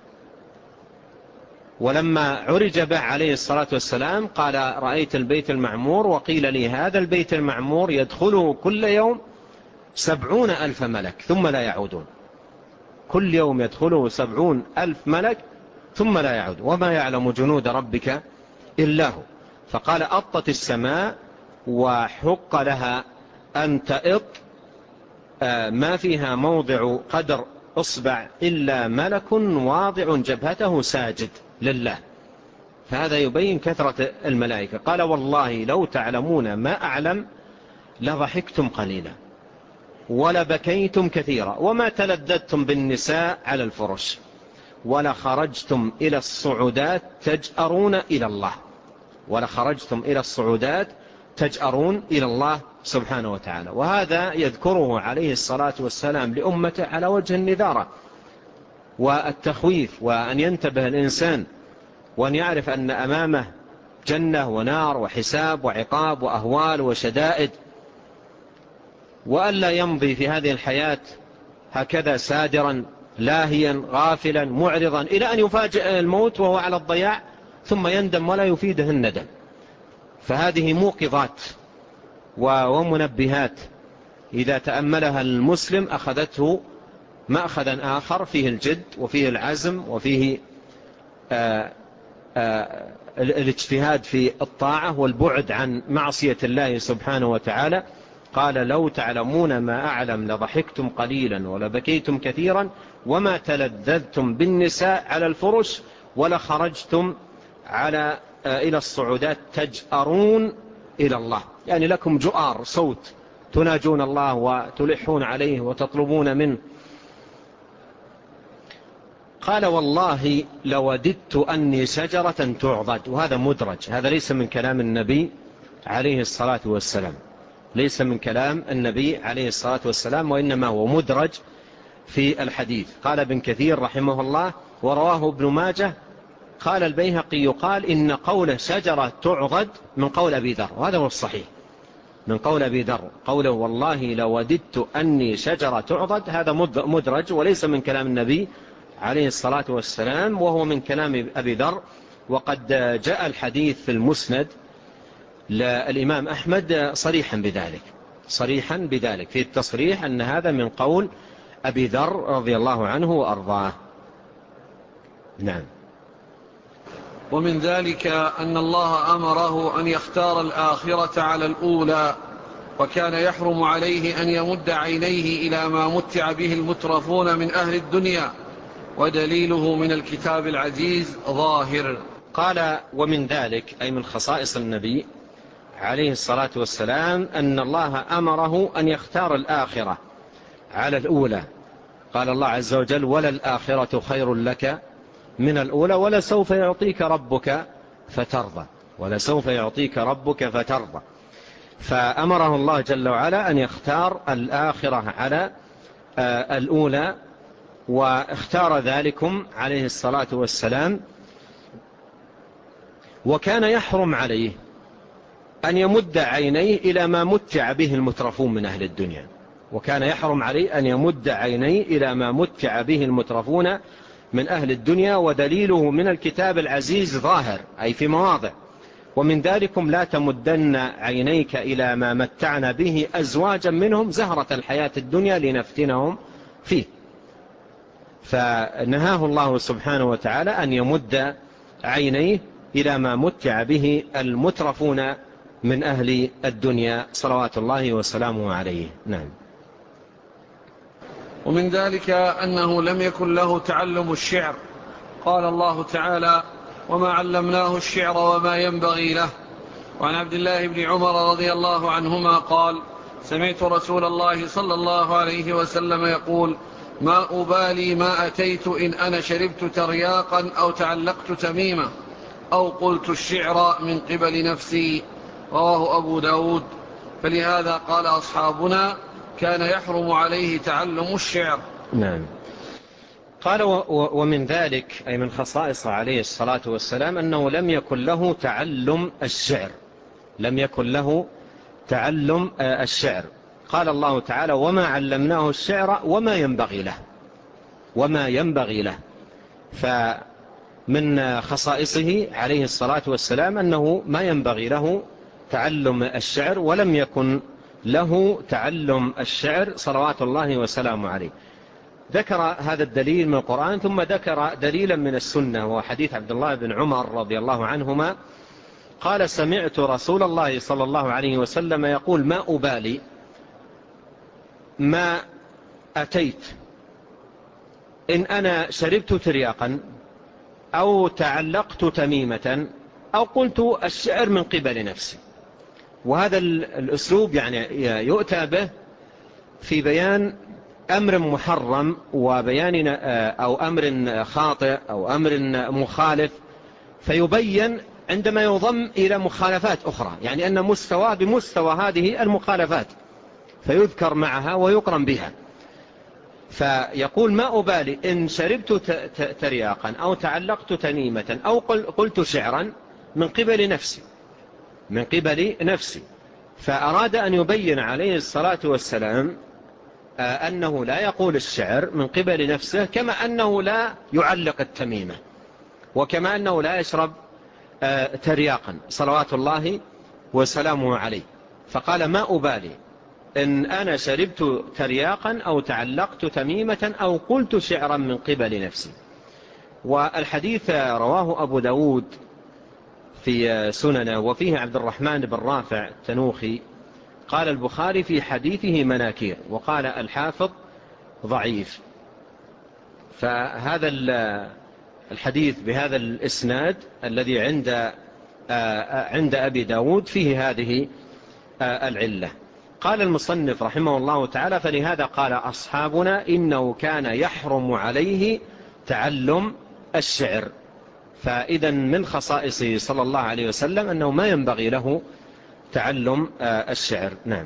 ولما عرج به عليه الصلاة والسلام قال رأيت البيت المعمور، وقيل لي هذا البيت المعمور يدخله كل يوم 70,000 ملك ثم لا يعودون، كل يوم يدخله 70,000 ملك ثم لا يعود، وما يعلم جنود ربك إلا هو. فقال أطت السماء وحق لها أن تئط، ما فيها موضع قدر أصبع إلا ملك واضع جبهته ساجد لله. فهذا يبين كثرة الملائكة. قال والله لو تعلمون ما أعلم لضحكتم قليلا ولبكيتم كثيرا وما تلذذتم بالنساء على الفرش ولخرجتم إلى الصعودات تجأرون إلى الله، ولخرجتم إلى الصعودات تجأرون إلى الله سبحانه وتعالى. وهذا يذكره عليه الصلاة والسلام لأمته على وجه النذارة والتخويف، وأن ينتبه الإنسان وأن يعرف أن أمامه جنة ونار وحساب وعقاب وأهوال وشدائد، وألا يمضي في هذه الحياة هكذا سادرا لاهيا غافلا معرضا إلى أن يفاجئ الموت وهو على الضياع ثم يندم ولا يفيده الندم. فهذه موقظات ومنبهات إذا تأملها المسلم أخذته مأخذا آخر فيه الجد وفيه العزم وفيه الاجتهاد في الطاعة والبعد عن معصية الله سبحانه وتعالى. قال لو تعلمون ما أعلم لضحكتم قليلا ولبكيتم كثيرا وما تلذذتم بالنساء على الفرش ولخرجتم إلى الصعودات تجأرون إلى الله، يعني لكم جؤار صوت تناجون الله وتلحون عليه وتطلبون منه. قال والله لوددت أني شجرة تعضد، وهذا مدرج، هذا ليس من كلام النبي عليه الصلاة والسلام، ليس من كلام النبي عليه الصلاة والسلام، وإنما هو مدرج في الحديث. قال ابن كثير رحمه الله ورواه ابن ماجه. قال البيهقي يقال إن قول شجرة تعضد من قول أبي ذر، وهذا هو الصحيح، من قول أبي ذر قوله والله لوددت أني شجرة تعضد، هذا مدرج وليس من كلام النبي عليه الصلاة والسلام، وهو من كلام أبي ذر. وقد جاء الحديث في المسند للإمام أحمد صريحا بذلك في التصريح أن هذا من قول أبي ذر رضي الله عنه وأرضاه. نعم. ومن ذلك أن الله أمره أن يختار الآخرة على الأولى وكان يحرم عليه أن يمد عينيه إلى ما متع به المترفون من أهل الدنيا، ودليله من الكتاب العزيز ظاهر. قال ومن ذلك أي من خصائص النبي عليه الصلاة والسلام أن الله أمره أن يختار الآخرة على الأولى. قال الله عز وجل وللآخرة خير لك من الأولى ولسوف يعطيك ربك فترضى، ولسوف يعطيك ربك فترضى. فأمره الله جل وعلا أن يختار الآخرة على الأولى، واختار ذلكم عليه الصلاة والسلام. وكان يحرم عليه أن يمد عينيه إلى ما متع به المترفون من أهل الدنيا، وكان يحرم عليه أن يمد عينيه إلى ما متع به المترفون من أهل الدنيا، ودليله من الكتاب العزيز ظاهر أي في مواضع. ومن ذلكم لا تمدن عينيك إلى ما متعنا به أزواجا منهم زهرة الحياة الدنيا لنفتنهم فيه. فنهاه الله سبحانه وتعالى أن يمد عينيه إلى ما متع به المترفون من أهل الدنيا صلوات الله وسلامه عليه. نعم. ومن ذلك أنه لم يكن له تعلم الشعر. قال الله تعالى وما علمناه الشعر وما ينبغي له. وعن عبد الله بن عمر رضي الله عنهما قال سمعت رسول الله صلى الله عليه وسلم يقول ما أبالي ما أتيت إن أنا شربت ترياقا أو تعلقت تميمة أو قلت الشعر من قبل نفسي. رواه أبو داود. فلهذا قال أصحابنا كان يحرم عليه تعلم الشعر. نعم. قال ومن ذلك أي من خصائص عليه الصلاة والسلام أنه لم يكن له تعلم الشعر، لم يكن له تعلم الشعر. قال الله تعالى وما علمناه الشعر وما ينبغي له، وما ينبغي له. فمن خصائصه عليه الصلاة والسلام أنه ما ينبغي له تعلم الشعر، ولم يكن له تعلم الشعر صلوات الله وسلامه عليه. ذكر هذا الدليل من القرآن، ثم ذكر دليلا من السنة، وهو حديث عبد الله بن عمر رضي الله عنهما قال سمعت رسول الله صلى الله عليه وسلم يقول ما أبالي ما أتيت إن أنا شربت ترياقا أو تعلقت تميمة أو قلت الشعر من قبل نفسي. وهذا الأسلوب يعني يؤتى به في بيان أمر محرم وبيان أو أمر خاطئ أو أمر مخالف، فيبين عندما يضم إلى مخالفات أخرى، يعني أن مستوى بمستوى هذه المخالفات فيذكر معها ويقرن بها. فيقول ما أبالي إن شربت ترياقا أو تعلقت تميمة أو قلت شعرا من قبل نفسي، من قبل نفسي. فأراد أن يبين عليه الصلاة والسلام أنه لا يقول الشعر من قبل نفسه، كما أنه لا يعلق التميمة، وكما أنه لا يشرب ترياقا صلوات الله وسلامه عليه. فقال ما أبالي إن أنا شربت ترياقا أو تعلقت تميمة أو قلت شعرا من قبل نفسي. والحديث رواه أبو داود في سننه، وفيه عبد الرحمن بن رافع التنوخي. قال البخاري في حديثه مناكير، وقال الحافظ ضعيف. فهذا الحديث بهذا الإسناد الذي عند أبي داود فيه هذه العلة. قال المصنف رحمه الله تعالى فلهذا قال أصحابنا إنه كان يحرم عليه تعلم الشعر. فإذا من خصائصه صلى الله عليه وسلم أنه ما ينبغي له تعلم الشعر. نعم.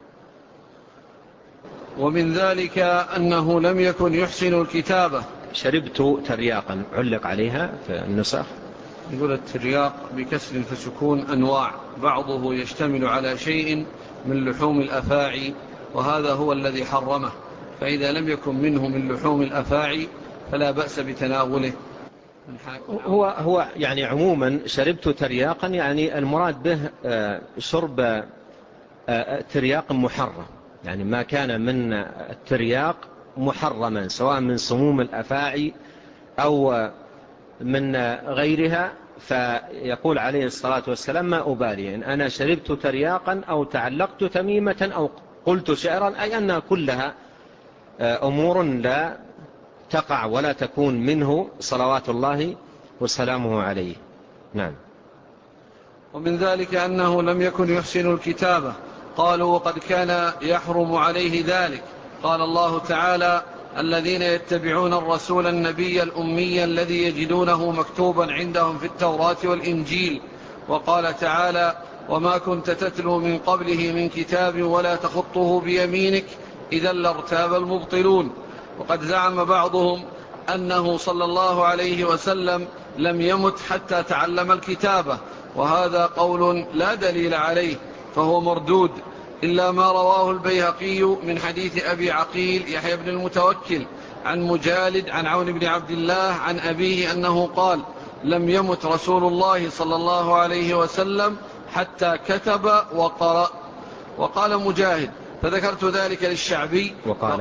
ومن ذلك أنه لم يكن يحسن الكتابة. شربت ترياقا علق عليها في النسخ. يقول الترياق بكسر فسكون أنواع، بعضه يشتمل على شيء من لحوم الأفاعي، وهذا هو الذي حرمه. فإذا لم يكن منه من لحوم الأفاعي فلا بأس بتناوله. هو يعني عموما شربت ترياقا يعني المراد به شرب ترياق محرم، يعني ما كان من الترياق محرما سواء من سموم الأفاعي أو من غيرها فيقول عليه الصلاة والسلام ما أبالي إن أنا شربت ترياقا أو تعلقت تميمة أو قلت شعرا، أي أنها كلها أمور لا تقع ولا تكون منه صلوات الله وسلامه عليه. نعم. ومن ذلك أنه لم يكن يحسن الكتابة، قالوا وقد كان يحرم عليه ذلك. قال الله تعالى: الذين يتبعون الرسول النبي الأمي الذي يجدونه مكتوبا عندهم في التوراة والإنجيل. وقال تعالى: وما كنت تتلو من قبله من كتاب ولا تخطه بيمينك إذا لارتاب المبطلون. وقد زعم بعضهم أنه صلى الله عليه وسلم لم يمت حتى تعلم الكتابة، وهذا قول لا دليل عليه فهو مردود، إلا ما رواه البيهقي من حديث أبي عقيل يحيى بن المتوكل عن مجالد عن عون بن عبد الله عن أبيه أنه قال: لم يمت رسول الله صلى الله عليه وسلم حتى كتب وقرأ. وقال مجاهد فذكرت ذلك للشعبي.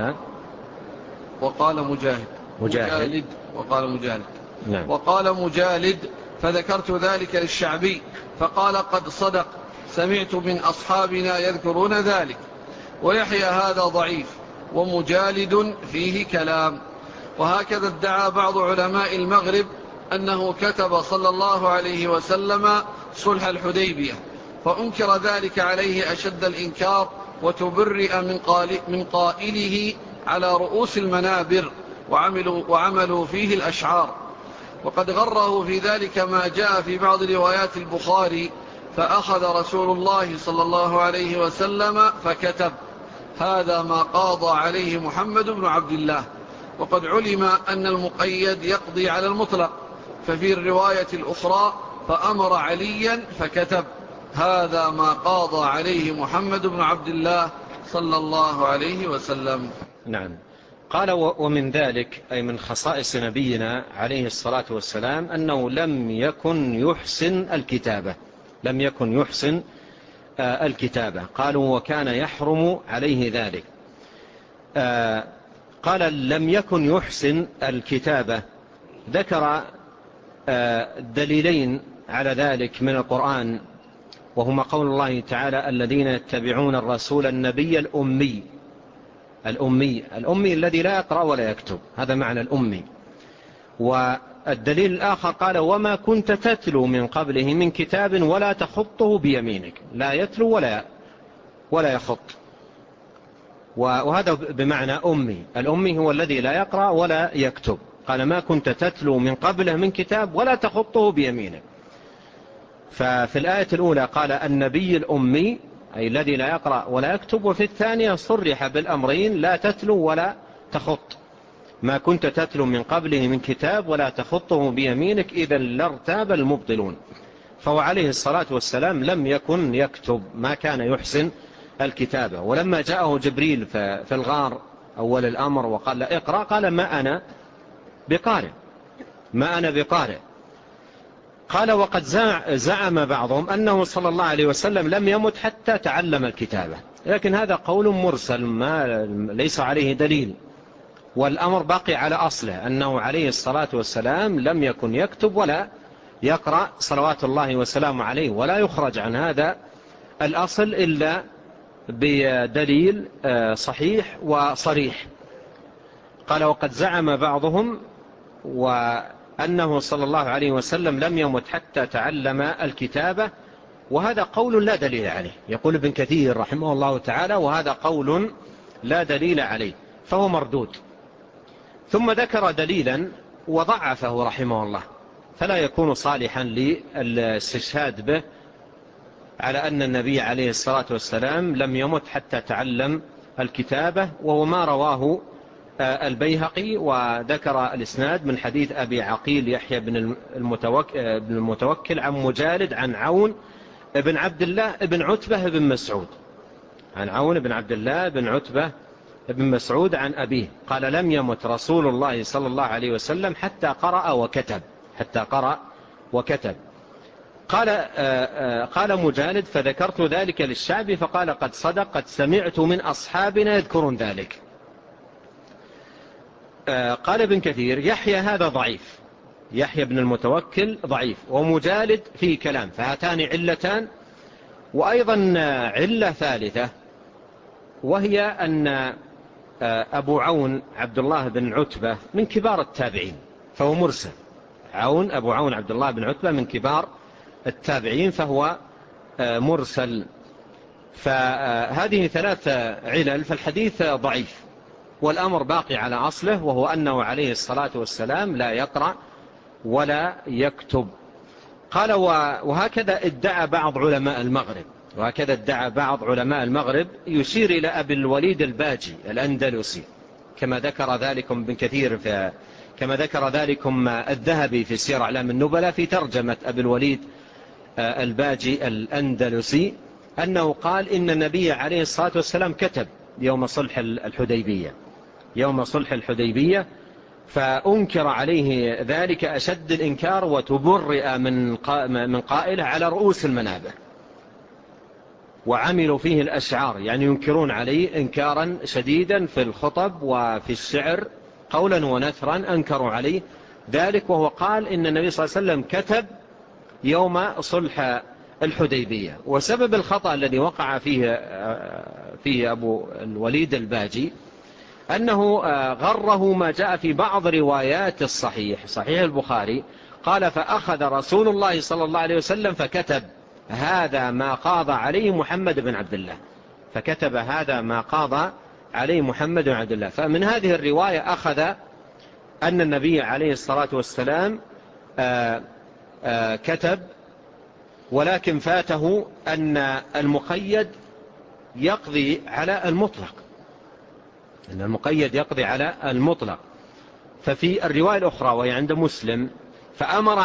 وقال مجاهد وقال مجالد. نعم. وقال مجالد فذكرت ذلك للشعبي فقال: قد صدق، سمعت من أصحابنا يذكرون ذلك. ويحيى هذا ضعيف، ومجالد فيه كلام. وهكذا ادعى بعض علماء المغرب أنه كتب صلى الله عليه وسلم صلح الحديبية، فأنكر ذلك عليه أشد الإنكار، وتبرئ من قائله على رؤوس المنابر، وعملوا فيه الأشعار. وقد غره في ذلك ما جاء في بعض روايات البخاري: فأخذ رسول الله صلى الله عليه وسلم فكتب. هذا ما قاضى عليه محمد بن عبد الله. وقد علم أن المقيد يقضي على المطلق، ففي الرواية الأخرى: فأمر عليا فكتب. هذا ما قاضى عليه محمد بن عبد الله صلى الله عليه وسلم. نعم. قال: ومن ذلك أي من خصائص نبينا عليه الصلاة والسلام أنه لم يكن يحسن الكتابة. لم يكن يحسن الكتابة. قالوا: وكان يحرم عليه ذلك. قال: لم يكن يحسن الكتابة. ذكر دليلين على ذلك من القرآن، وهما قول الله تعالى: الذين يتبعون الرسول النبي الأمي. الأمي الذي لا يقرأ ولا يكتب، هذا معنى الأمي. والدليل الآخر قال: وما كنت تتلو من قبله من كتاب ولا تخطه بيمينك. لا يتلو ولا يخط، وهذا بمعنى أمي. الأمي هو الذي لا يقرأ ولا يكتب. قال: ما كنت تتلو من قبله من كتاب ولا تخطه بيمينك. ففي الآية الأولى قال النبي الأمي، أي الذي لا يقرأ ولا يكتب. وفي الثانية صرح بالأمرين: لا تتلو ولا تخط. ما كنت تتلو من قبله من كتاب ولا تخطه بيمينك إذا لارتاب المبطلون. فهو عليه الصلاة والسلام لم يكن يكتب، ما كان يحسن الكتابة. ولما جاءه جبريل في الغار أول الأمر وقال: لا اقرأ، قال: ما أنا بقارئ. قال: وقد زعم بعضهم أنه صلى الله عليه وسلم لم يمت حتى تعلم الكتابة، لكن هذا قول مرسل ليس عليه دليل، والأمر باقي على أصله أنه عليه الصلاة والسلام لم يكن يكتب ولا يقرأ صلوات الله وسلامه عليه، ولا يخرج عن هذا الأصل إلا بدليل صحيح وصريح. قال: وقد زعم بعضهم وأنه صلى الله عليه وسلم لم يمت حتى تعلم الكتابة، وهذا قول لا دليل عليه. يقول ابن كثير رحمه الله تعالى: وهذا قول لا دليل عليه فهو مردود. ثم ذكر دليلا وضعفه رحمه الله، فلا يكون صالحا للاستشهاد به على أن النبي عليه الصلاة والسلام لم يمت حتى تعلم الكتابة، وهو ما رواه البيهقي. وذكر الإسناد من حديث أبي عقيل يحيى بن المتوكل عن مجالد عن عون بن عبد الله بن عتبة بن مسعود، عن عون بن عبد الله بن عتبة بن مسعود عن أبيه قال: لم يمت رسول الله صلى الله عليه وسلم حتى قرأ وكتب. قال مجالد: فذكرت ذلك للشعبي فقال: قد صدق، قد سمعت من أصحابنا يذكرون ذلك. قال ابن كثير: يحيى هذا ضعيف، يحيى بن المتوكل ضعيف، ومجالد فيه كلام، فهاتان علتان. وأيضا علة ثالثة، وهي أن أبو عون عبد الله بن عتبة من كبار التابعين، فهو مرسل. أبو عون عبد الله بن عتبة من كبار التابعين، فهو مرسل. فهذه ثلاث علل، فالحديث ضعيف، والأمر باقي على أصله، وهو أنه عليه الصلاة والسلام لا يقرأ ولا يكتب. قال وهكذا ادعى بعض علماء المغرب، يشير إلى أبي الوليد الباجي الأندلسي، كما ذكر ذلكم ابن كثير كما ذكر ذلكم الذهبي في سير أعلام النبلاء في ترجمة أبي الوليد الباجي الأندلسي، أنه قال إن النبي عليه الصلاة والسلام كتب يوم صلح الحديبية، فأنكر عليه ذلك أشد الإنكار، وتبرئ من قائله على رؤوس المنابر، وعملوا فيه الأشعار، يعني ينكرون عليه إنكارا شديدا في الخطب وفي الشعر، قولا ونثرا أنكروا عليه ذلك. وهو قال إن النبي صلى الله عليه وسلم كتب يوم صلح الحديبية. وسبب الخطأ الذي وقع فيه أبو الوليد الباجي أنه غره ما جاء في بعض روايات صحيح البخاري، قال فأخذ رسول الله صلى الله عليه وسلم فكتب هذا ما قاضى عليه محمد بن عبد الله. فمن هذه الرواية أخذ أن النبي عليه الصلاة والسلام كتب، ولكن فاته أن المقيد يقضي على المطلق. ففي الرواية الأخرى وهي عند مسلم فأمر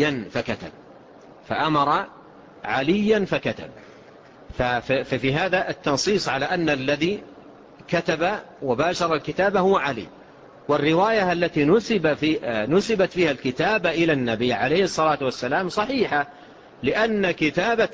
عليا فكتب. ففي هذا التنصيص على أن الذي كتب وباشر الكتابة هو علي. والرواية التي نسبت فيها الكتابة إلى النبي عليه الصلاة والسلام صحيحة، لأن كتابة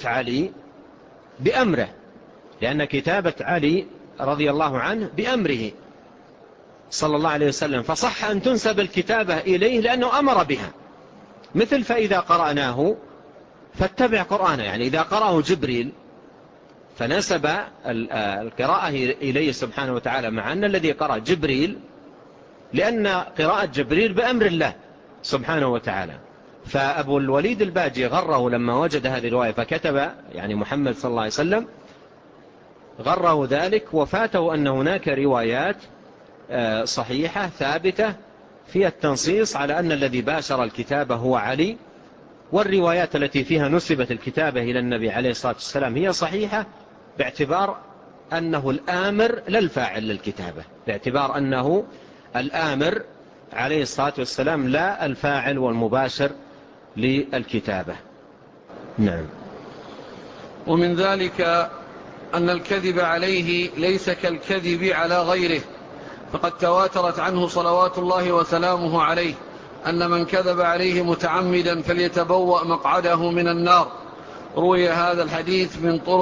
علي رضي الله عنه بأمره صلى الله عليه وسلم، فصح أن تنسب الكتابة إليه لأنه أمر بها. مثل فإذا قرأناه فاتبع قرآنه، يعني إذا قرأه جبريل فنسب القراءة إليه سبحانه وتعالى، مع أن الذي قرأ جبريل، لأن قراءة جبريل بأمر الله سبحانه وتعالى. فأبو الوليد الباجي غره لما وجد هذه الرواية فكتب يعني محمد صلى الله عليه وسلم، غره ذلك، وفاته أن هناك روايات صحيحة ثابتة فيها التنصيص على أن الذي باشر الكتابة هو علي. والروايات التي فيها نسبت الكتابة إلى النبي عليه الصلاة والسلام هي صحيحة، باعتبار أنه الآمر لا الفاعل للكتابة، باعتبار أنه الآمر عليه الصلاة والسلام لا الفاعل والمباشر للكتابة. نعم. ومن ذلك أن الكذب عليه ليس كالكذب على غيره، فقد تواترت عنه صلوات الله وسلامه عليه أن من كذب عليه متعمدا فليتبوأ مقعده من النار. روي هذا الحديث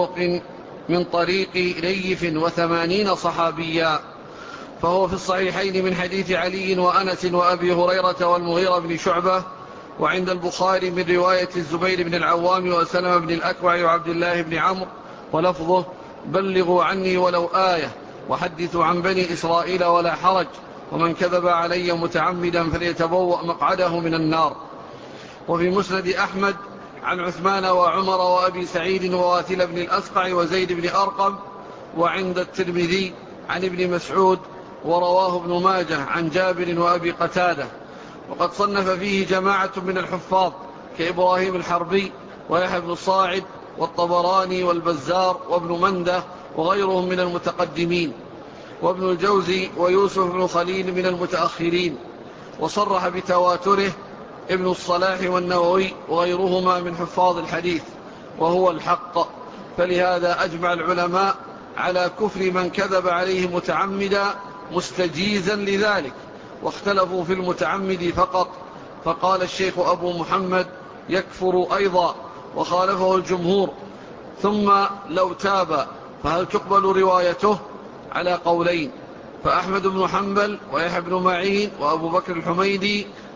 من طريق ليف 80 صحابيا، فهو في الصحيحين من حديث علي وأنس وأبي هريرة والمغيرة بن شعبة، وعند البخاري من رواية الزبير بن العوام وسلمة بن الأكوع وعبد الله بن عمرو، ولفظه بلغوا عني ولو آية وحدثوا عن بني إسرائيل ولا حرج، ومن كذب علي متعمدا فليتبوأ مقعده من النار. وفي مسند أحمد عن عثمان وعمر وأبي سعيد وواثل بن الأسقع وزيد بن أرقم، وعند الترمذي عن ابن مسعود، ورواه ابن ماجه عن جابر وأبي قتادة. وقد صنف فيه جماعة من الحفاظ كإبراهيم الحربي ويحيى بن الصاعد والطبراني والبزار وابن منده وغيرهم من المتقدمين، وابن الجوزي ويوسف بن خليل من المتأخرين. وصرح بتواتره ابن الصلاح والنووي وغيرهما من حفاظ الحديث، وهو الحق. فلهذا أجمع العلماء على كفر من كذب عليه متعمدا مستجيزا لذلك، واختلفوا في المتعمد فقط، فقال الشيخ أبو محمد يكفر أيضا، وخالفه الجمهور. ثم لو تاب فهل تقبل روايته؟ على قولين، فأحمد بن حنبل ويحيى بن معين وأبو بكر الحميدي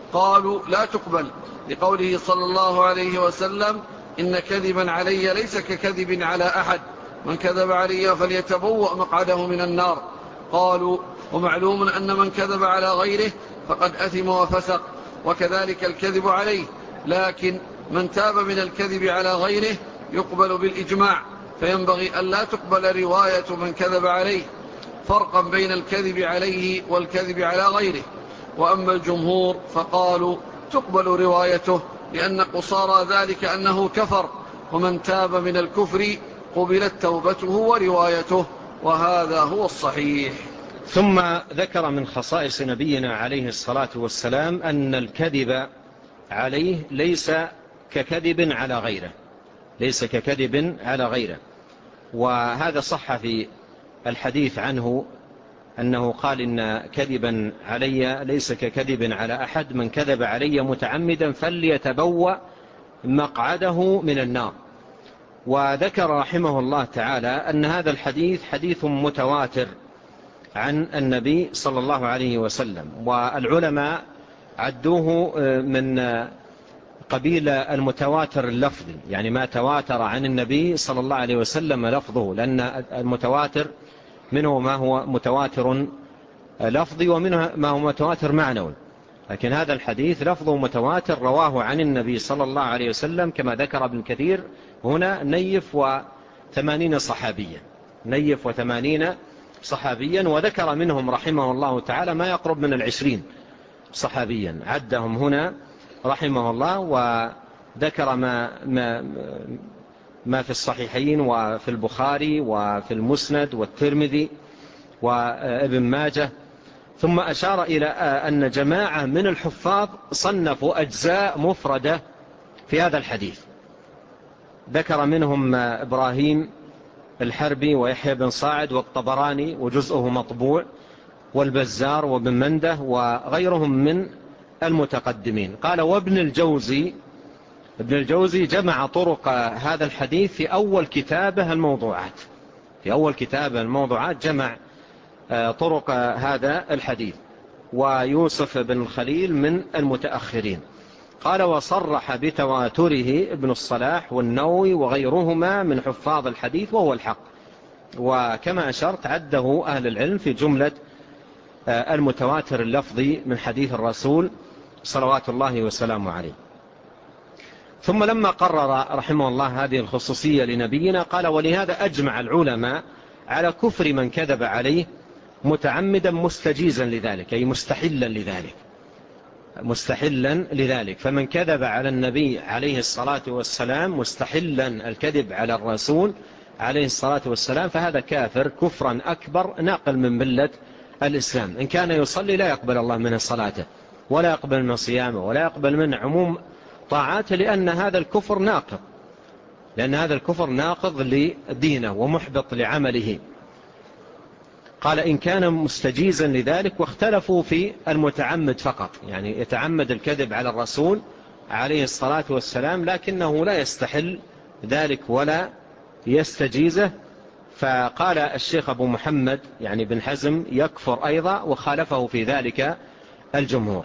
قالوا لا تقبل، لقوله صلى الله عليه وسلم: إن كذبا علي ليس ككذب على أحد، من كذب علي فليتبوأ مقعده من النار. قالوا: ومعلوم أن من كذب على غيره فقد أثم وفسق، وكذلك الكذب عليه، لكن من تاب من الكذب على غيره يقبل بالإجماع، فينبغي أن لا تقبل رواية من كذب عليه، فرقا بين الكذب عليه والكذب على غيره. وأما الجمهور فقالوا تقبل روايته، لأن قصارى ذلك أنه كفر، ومن تاب من الكفر قبلت توبته وروايته، وهذا هو الصحيح. ثم ذكر من خصائص نبينا عليه الصلاة والسلام أن الكذب عليه ليس ككذب على غيره، ليس ككذب على غيره. وهذا صح في الحديث عنه أنه قال: إن كذبا علي ليس ككذب على أحد، من كذب علي متعمدا فليتبوأ مقعده من النار. وذكر رحمه الله تعالى أن هذا الحديث حديث متواتر عن النبي صلى الله عليه وسلم، والعلماء عدوه من قبيل المتواتر اللفظي، يعني ما تواتر عن النبي صلى الله عليه وسلم لفظه، لأن المتواتر منه ما هو متواتر لفظي ومنه ما هو متواتر معنوي، لكن هذا الحديث لفظه متواتر رواه عن النبي صلى الله عليه وسلم كما ذكر ابن كثير هنا 89 صحابيا، 89 صحابيا، وذكر منهم رحمه الله تعالى ما يقرب من 20 صحابيا عدهم هنا رحمه الله، وذكر ما في الصحيحين وفي البخاري وفي المسند والترمذي وابن ماجه. ثم أشار إلى أن جماعة من الحفاظ صنفوا أجزاء مفردة في هذا الحديث، ذكر منهم إبراهيم الحربي ويحيى بن صاعد والطبراني وجزءه مطبوع والبزار وابن منده وغيرهم من المتقدمين. قال: وابن الجوزي، ابن الجوزي جمع طرق هذا الحديث في أول كتابه الموضوعات، في أول كتابه الموضوعات جمع طرق هذا الحديث، ويوسف بن الخليل من المتأخرين. قال: وصرح بتواتره ابن الصلاح والنووي وغيرهما من حفاظ الحديث، وهو الحق. وكما أشرت عده أهل العلم في جملة المتواتر اللفظي من حديث الرسول صلوات الله وسلامه عليه. ثم لما قرر رحمه الله هذه الخصوصية لنبينا قال: ولهذا أجمع العلماء على كفر من كذب عليه متعمدا مستجيزا لذلك، أي مستحلا لذلك، مستحلا لذلك. فمن كذب على النبي عليه الصلاة والسلام مستحلا الكذب على الرسول عليه الصلاة والسلام فهذا كافر كفرا أكبر ناقل من ملة الإسلام. إن كان يصلي لا يقبل الله منه صلاته، ولا يقبل من صيامه، ولا يقبل من عموم طاعاته، لأن هذا الكفر ناقض، لأن هذا الكفر ناقض لدينه ومحبط لعمله. قال: إن كان مستجيزا لذلك. واختلفوا في المتعمد فقط، يعني يتعمد الكذب على الرسول عليه الصلاة والسلام لكنه لا يستحل ذلك ولا يستجيزه. فقال الشيخ أبو محمد يعني بن حزم يكفر أيضا، وخالفه في ذلك الجمهور.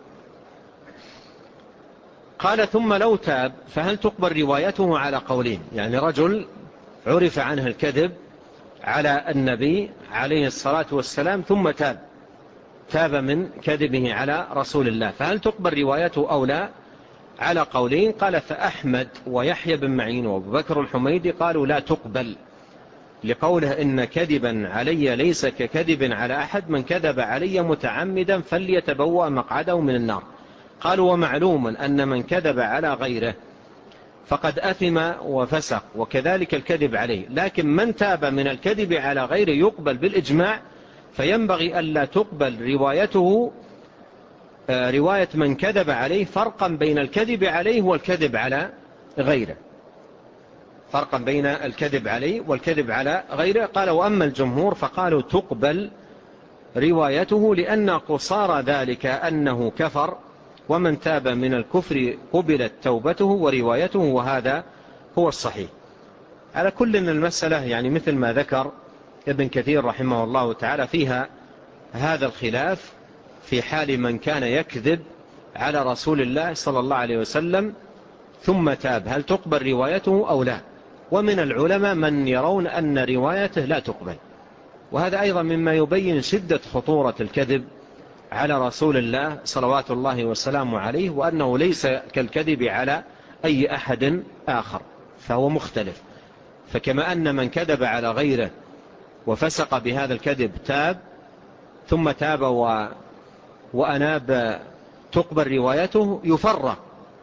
قال: ثم لو تاب فهل تقبل روايته على قولين؟ يعني رجل عرف عنه الكذب على النبي عليه الصلاة والسلام ثم تاب من كذبه على رسول الله، فهل تقبل روايته أو لا؟ على قولين. قال: فأحمد ويحيى بن معين وابو بكر الحميدي قالوا لا تقبل، لقوله: إن كذبا علي ليس ككذب على أحد، من كذب علي متعمدا فليتبوأ مقعده من النار. قالوا: ومعلوم أن من كذب على غيره فقد أثم وفسق، وكذلك الكذب عليه، لكن من تاب من الكذب على غيره يقبل بالإجماع، فينبغي ألا تقبل روايته رواية من كذب عليه، فرقا بين الكذب عليه والكذب على غيره، فرقا بين الكذب عليه والكذب على غيره. قال: وأما الجمهور فقالوا تقبل روايته، لأن قصار ذلك أنه كفر، ومن تاب من الكفر قبلت توبته وروايته، وهذا هو الصحيح. على كل المسألة يعني مثل ما ذكر ابن كثير رحمه الله تعالى فيها هذا الخلاف في حال من كان يكذب على رسول الله صلى الله عليه وسلم ثم تاب، هل تقبل روايته أو لا؟ ومن العلماء من يرون أن روايته لا تقبل، وهذا أيضا مما يبين شدة خطورة الكذب على رسول الله صلوات الله وسلامه عليه، وأنه ليس كالكذب على أي أحد آخر، فهو مختلف. فكما أن من كذب على غيره وفسق بهذا الكذب تاب ثم تاب وأناب تقبل روايته، يفرق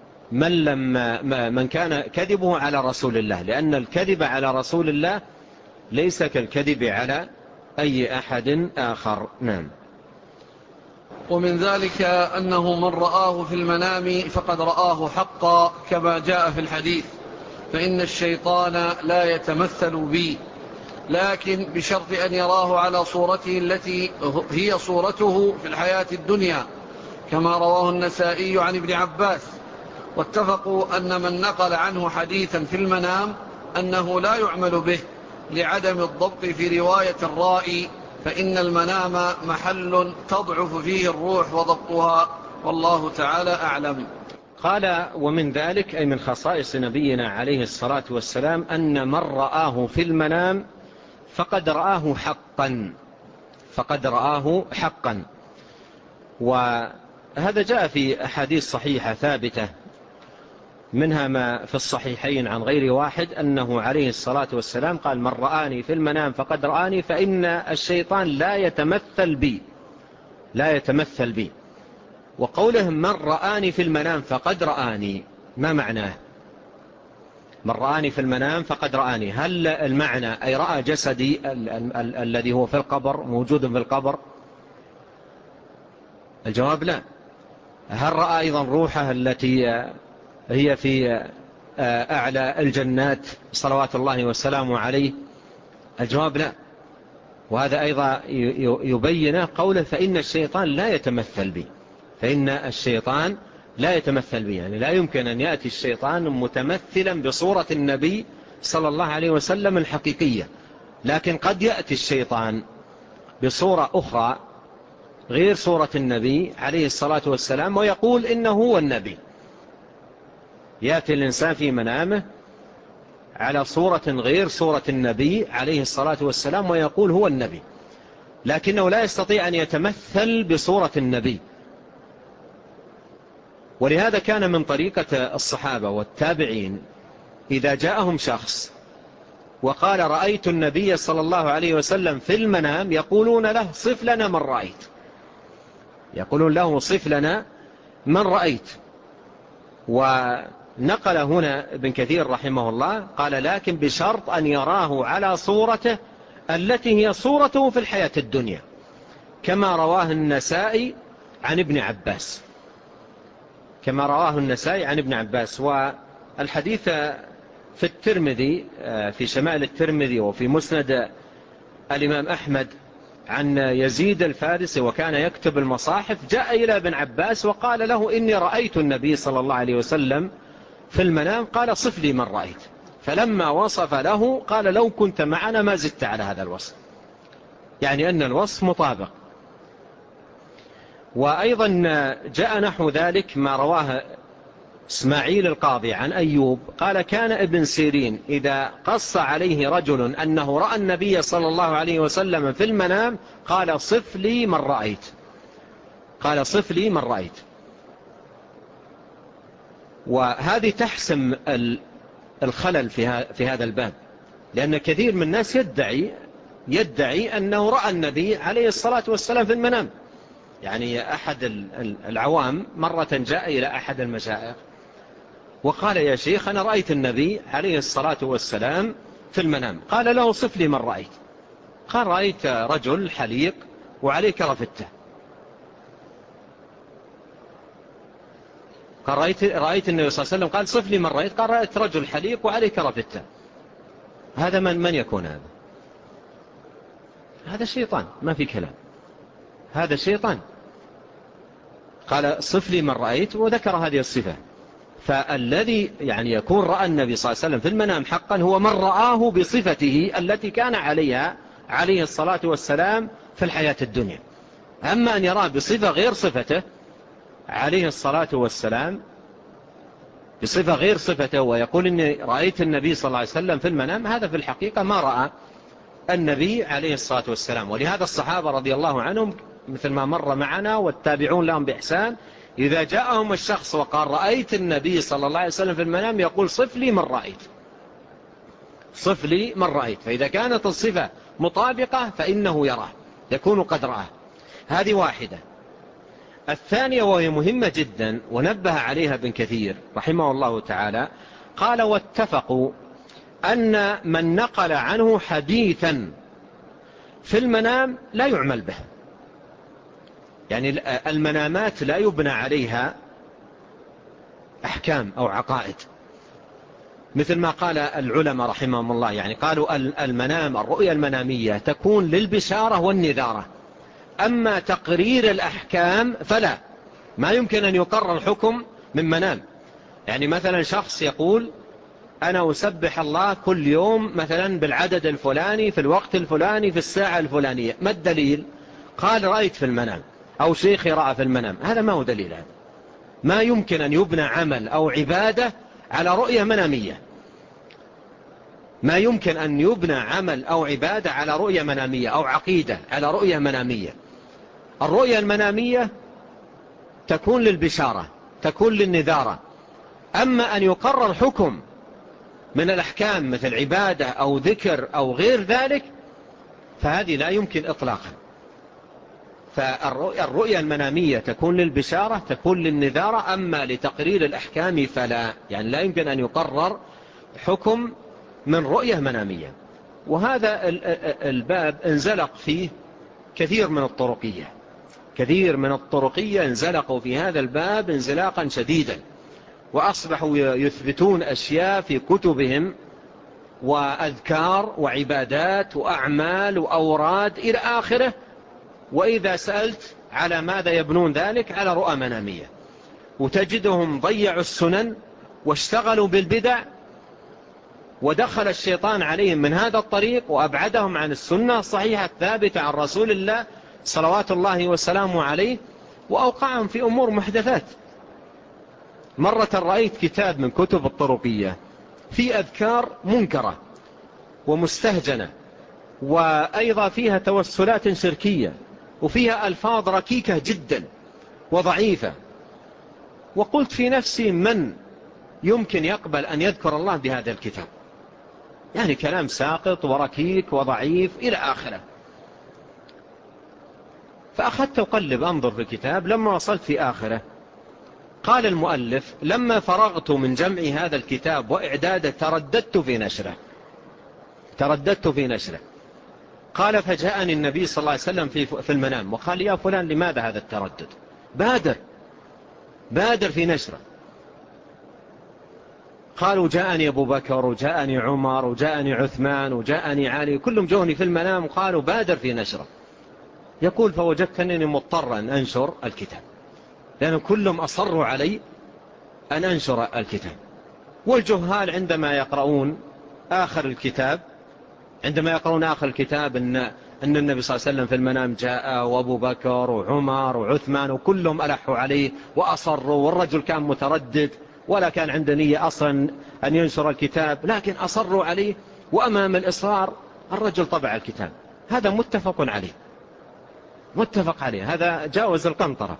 من كان كذبه على رسول الله، لأن الكذب على رسول الله ليس كالكذب على أي أحد آخر. نعم. ومن ذلك أنه من رآه في المنام فقد رآه حقا كما جاء في الحديث، فإن الشيطان لا يتمثل بي، لكن بشرط أن يراه على صورته التي هي صورته في الحياة الدنيا، كما رواه النسائي عن ابن عباس. واتفقوا أن من نقل عنه حديثا في المنام أنه لا يعمل به لعدم الضبط في رواية الرائي، فإن المنام محل تضعف فيه الروح وضبطها، والله تعالى أعلم. قال ومن ذلك أي من خصائص نبينا عليه الصلاة والسلام أن من رآه في المنام فقد رآه حقا، فقد رآه حقا. وهذا جاء في أحاديث صحيحة ثابتة، منها ما في الصحيحين عن غير واحد أنه عليه الصلاة والسلام قال من رآني في المنام فقد رآني، فإن الشيطان لا يتمثل بي، لا يتمثل بي. وقوله من رآني في المنام فقد رآني، ما معناه؟ من رآني في المنام فقد رآني، هل المعنى أي رأى جسدي الذي هو في القبر موجود في القبر؟ الجواب لا. هل رأى أيضا روحه التي هي في أعلى الجنات صلوات الله وسلامه عليه؟ الجواب لا. وهذا أيضا يبين قوله فإن الشيطان لا يتمثل بي، فإن الشيطان لا يتمثل بي، يعني لا يمكن أن يأتي الشيطان متمثلا بصورة النبي صلى الله عليه وسلم الحقيقية، لكن قد يأتي الشيطان بصورة أخرى غير صورة النبي عليه الصلاة والسلام ويقول إنه هو النبي. يأتي الإنسان في منامه على صورة غير صورة النبي عليه الصلاة والسلام ويقول هو النبي، لكنه لا يستطيع أن يتمثل بصورة النبي. ولهذا كان من طريقة الصحابة والتابعين إذا جاءهم شخص وقال رأيت النبي صلى الله عليه وسلم في المنام يقولون له صف لنا من رأيت، يقولون له صف لنا من رأيت. ونقل هنا ابن كثير رحمه الله قال لكن بشرط أن يراه على صورته التي هي صورته في الحياة الدنيا، كما رواه النسائي عن ابن عباس، كما رواه النسائي عن ابن عباس. والحديث في الترمذي في شمائل الترمذي وفي مسند الإمام أحمد عن يزيد الفارسي وكان يكتب المصاحف، جاء إلى ابن عباس وقال له إني رأيت النبي صلى الله عليه وسلم في المنام، قال صف لي من رأيت. فلما وصف له قال لو كنت معنا ما زدت على هذا الوصف، يعني أن الوصف مطابق. وأيضا جاء نحو ذلك ما رواه إسماعيل القاضي عن أيوب قال كان ابن سيرين إذا قص عليه رجل أنه رأى النبي صلى الله عليه وسلم في المنام قال صف لي من رأيت، قال صف لي من رأيت. وهذه تحسم الخلل في هذا الباب، لأن كثير من الناس يدعي أنه رأى النبي عليه الصلاة والسلام في المنام. يعني أحد العوام مرة جاء إلى أحد المشايخ وقال يا شيخ أنا رأيت النبي عليه الصلاة والسلام في المنام. قال له صف لي من رأيت. قال رأيت رجل حليق وعليه كرفتة. قال رأيت النبي صلى الله عليه وسلم. قال صف لي من رأيت. قال رأيت رجل حليق وعليه كرفتة. هذا من يكون هذا؟ هذا شيطان، ما في كلام، هذا شيطان. قال صف لي من رأيت وذكر هذه الصفة. فالذي يعني يكون رأى النبي صلى الله عليه وسلم في المنام حقا هو من رآه بصفته التي كان عليها عليه الصلاة والسلام في الحياة الدنيا. أما أن يراه بصفة غير صفته عليه الصلاة والسلام بصفة غير صفته ويقول إني رأيت النبي صلى الله عليه وسلم في المنام، هذا في الحقيقة ما رأى النبي عليه الصلاة والسلام. ولهذا الصحابة رضي الله عنهم مثل ما مر معنا والتابعون لهم بإحسان، إذا جاءهم الشخص وقال رأيت النبي صلى الله عليه وسلم في المنام يقول صف لي من رأيت، صف لي من رأيت. فإذا كانت الصفة مطابقة فإنه يراه، يكون قد رآه. هذه واحدة. الثانية وهي مهمة جدا ونبه عليها ابن كثير رحمه الله تعالى، قال واتفقوا أن من نقل عنه حديثا في المنام لا يعمل به. يعني المنامات لا يبنى عليها أحكام أو عقائد، مثل ما قال العلماء رحمهم الله. يعني قالوا المنام، الرؤيا المنامية تكون للبشارة والنذارة، أما تقرير الأحكام فلا، ما يمكن أن يقرر حكم من منام. يعني مثلا شخص يقول أنا أسبح الله كل يوم مثلا بالعدد الفلاني في الوقت الفلاني في الساعة الفلانية، ما الدليل؟ قال رأيت في المنام أو شيخي رأى في المنام. هذا ما هو دليل. هذا ما يمكن أن يبنى عمل أو عبادة على رؤية منامية. ما يمكن أن يبنى عمل أو عبادة على رؤية منامية أو عقيدة على رؤية منامية. الرؤية المنامية تكون للبشارة، تكون للنذارة. أما أن يقرر حكم من الأحكام مثل عبادة أو ذكر أو غير ذلك فهذه لا يمكن إطلاقا. فالرؤية المنامية تكون للبشارة، تكون للنذارة، أما لتقرير الأحكام فلا. يعني لا يمكن أن يقرر حكم من رؤية منامية. وهذا الباب انزلق فيه كثير من الطرقية، كثير من الطرقية انزلقوا في هذا الباب انزلاقا شديدا، وأصبحوا يثبتون أشياء في كتبهم وأذكار وعبادات وأعمال وأوراد إلى آخره. وإذا سألت على ماذا يبنون ذلك؟ على رؤى منامية. وتجدهم ضيعوا السنن واشتغلوا بالبدع، ودخل الشيطان عليهم من هذا الطريق وأبعدهم عن السنة الصحيحة الثابتة عن رسول الله صلوات الله وسلامه عليه، وأوقعهم في أمور محدثات. مرة رأيت كتاب من كتب الطرقية في أذكار منكرة ومستهجنة، وأيضا فيها توسلات شركية، وفيها ألفاظ ركيكة جدا وضعيفة. وقلت في نفسي من يمكن يقبل أن يذكر الله بهذا الكتاب؟ يعني كلام ساقط وركيك وضعيف إلى آخره. فأخذت أقلب أنظر في الكتاب، لما وصلت في آخره قال المؤلف لما فرغت من جمع هذا الكتاب وإعداده ترددت في نشره. قال فجاءني النبي صلى الله عليه وسلم في المنام وقال يا فلان لماذا هذا التردد؟ بادر في نشره. قالوا جاءني أبو بكر وجاءني عمر وجاءني عثمان وجاءني علي، كلهم جوني في المنام وقالوا بادر في نشره. يقول فوجدت أنني مضطر أن أنشر الكتاب، لأن كلهم أصروا علي أن أنشر الكتاب. والجهال عندما يقرؤون آخر الكتاب أن النبي صلى الله عليه وسلم في المنام جاء وأبو بكر وعمر وعثمان وكلهم ألحوا عليه وأصروا، والرجل كان متردد ولا كان عنده نية أصلا أن ينشر الكتاب، لكن أصروا عليه، وأمام الإصرار الرجل طبع الكتاب. هذا متفق عليه، هذا جاوز القنطرة.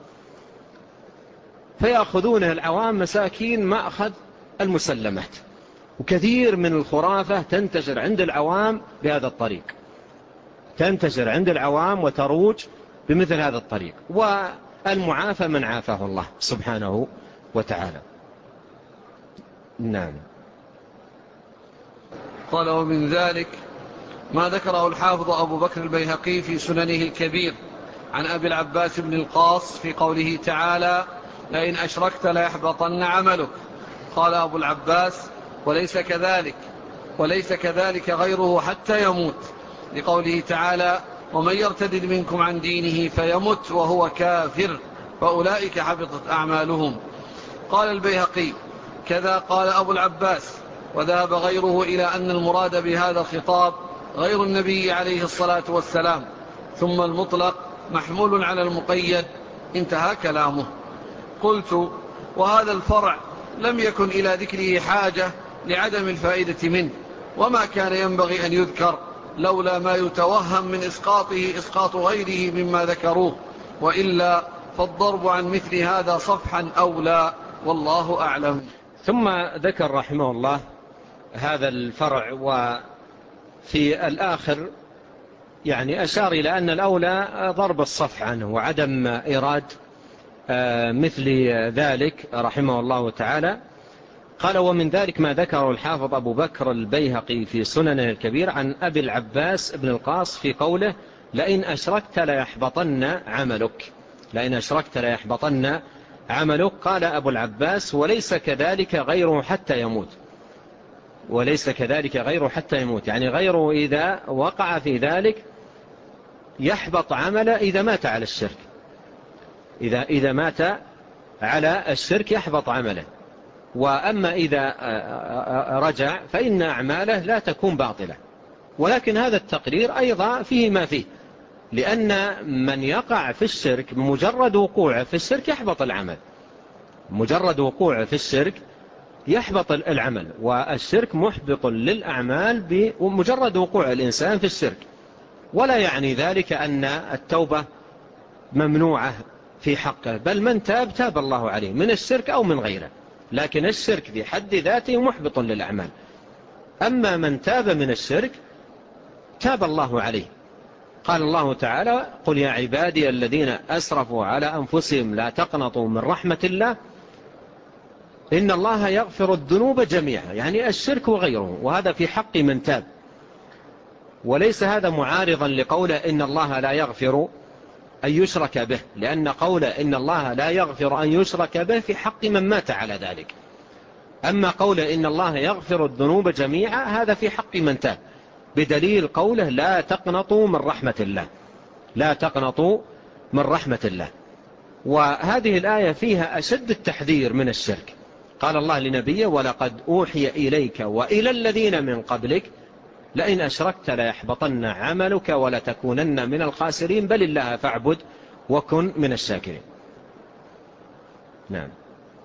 فيأخذونه العوام مساكين ما أخذ المسلمات. وكثير من الخرافة تنتشر عند العوام بهذا الطريق، تنتشر عند العوام وتروج بمثل هذا الطريق. والمعافى من عافاه الله سبحانه وتعالى. نعم. قال ومن ذلك ما ذكره الحافظ أبو بكر البيهقي في سننه الكبير عن أبي العباس بن القاص في قوله تعالى لئن أشركت ليحبطن عملك. قال أبو العباس وليس كذلك غيره حتى يموت، لقوله تعالى ومن يرتد منكم عن دينه فيمت وهو كافر فأولئك حبطت أعمالهم. قال البيهقي كذا قال أبو العباس، وذهب غيره إلى أن المراد بهذا الخطاب غير النبي عليه الصلاة والسلام، ثم المطلق محمول على المقيد. انتهى كلامه. قلت: وهذا الفرع لم يكن إلى ذكره حاجة لعدم الفائدة منه، وما كان ينبغي أن يذكر لولا ما يتوهم من إسقاطه إسقاط غيره مما ذكروه، وإلا فالضرب عن مثل هذا صفحا أولى، والله أعلم. ثم ذكر رحمه الله هذا الفرع، وفي الآخر يعني أشار إلى أن الأولى ضرب الصفح عنه وعدم إيراد مثل ذلك رحمه الله تعالى. قال: ومن ذلك ما ذكره الحافظ أبو بكر البيهقي في سننه الكبير عن أبي العباس بن القاص في قوله: لئن أشركت ليحبطن عملك، لئن أشركت ليحبطن عملك. قال أبو العباس: وليس كذلك غيره حتى يموت، وليس كذلك غيره حتى يموت، يعني غيره إذا وقع في ذلك يحبط عمله إذا مات على الشرك، إذا مات على الشرك يحبط عمله. وأما إذا رجع فإن أعماله لا تكون باطلة. ولكن هذا التقرير أيضا فيه ما فيه، لأن من يقع في الشرك بمجرد وقوعه في الشرك يحبط العمل، مجرد وقوعه في الشرك يحبط العمل، والشرك محبط للأعمال بمجرد وقوع الإنسان في الشرك. ولا يعني ذلك أن التوبة ممنوعة في حقه، بل من تاب تاب الله عليه من الشرك أو من غيره، لكن الشرك بحد ذاته محبط للأعمال. أما من تاب من الشرك تاب الله عليه. قال الله تعالى: قل يا عبادي الذين أسرفوا على أنفسهم لا تقنطوا من رحمة الله إن الله يغفر الذنوب جميعا، يعني الشرك وغيره، وهذا في حق من تاب. وليس هذا معارضا لقوله إن الله لا يغفر أن يشرك به، لأن قوله إن الله لا يغفر أن يشرك به في حق من مات على ذلك. أما قوله إن الله يغفر الذنوب جميعا هذا في حق من تاب، بدليل قوله لا تقنطوا من رحمة الله، لا تقنطوا من رحمة الله. وهذه الآية فيها أشد التحذير من الشرك. قال الله لنبيه: ولقد أوحي إليك وإلى الذين من قبلك لئن أشركت ليحبطن عملك ولتكونن من الخاسرين بل الله فاعبد وكن من الشاكرين. نعم.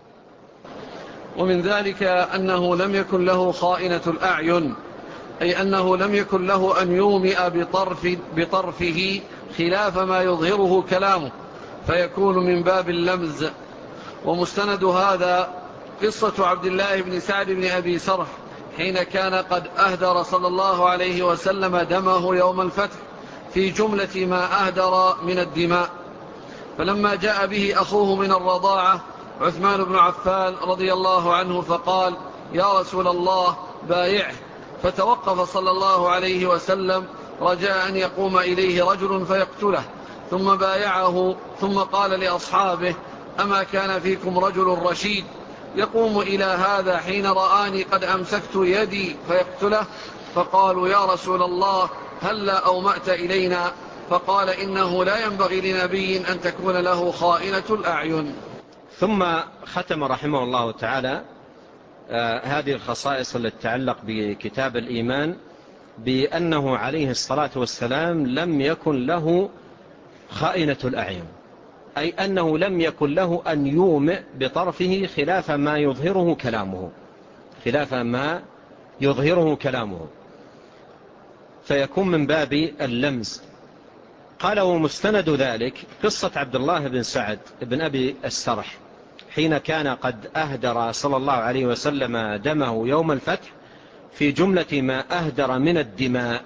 ومن ذلك أنه لم يكن له خائنة الأعين، أي أنه لم يكن له أن يومئ بطرفه خلاف ما يظهره كلامه فيكون من باب اللمز. ومستند هذا قصة عبد الله بن سعد بن أبي سرح حين كان قد أهدر صلى الله عليه وسلم دمه يوم الفتح في جملة ما أهدر من الدماء، فلما جاء به أخوه من الرضاعة عثمان بن عفان رضي الله عنه فقال: يا رسول الله بايعه، فتوقف صلى الله عليه وسلم رجاء أن يقوم إليه رجل فيقتله، ثم بايعه، ثم قال لأصحابه: أما كان فيكم رجل رشيد يقوم إلى هذا حين رآني قد أمسكت يدي فيقتله؟ فقالوا: يا رسول الله هلا أومأت إلينا؟ فقال: إنه لا ينبغي لنبي أن تكون له خائنة الأعين. ثم ختم رحمه الله تعالى هذه الخصائص التي تتعلق بكتاب الإيمان بأنه عليه الصلاة والسلام لم يكن له خائنة الأعين، أي أنه لم يكن له أن يومئ بطرفه خلاف ما يظهره كلامه، خلاف ما يظهره كلامه، فيكون من باب اللمز. قال: ومستند ذلك قصة عبد الله بن سعد بن أبي السرح حين كان قد أهدر صلى الله عليه وسلم دمه يوم الفتح في جملة ما أهدر من الدماء.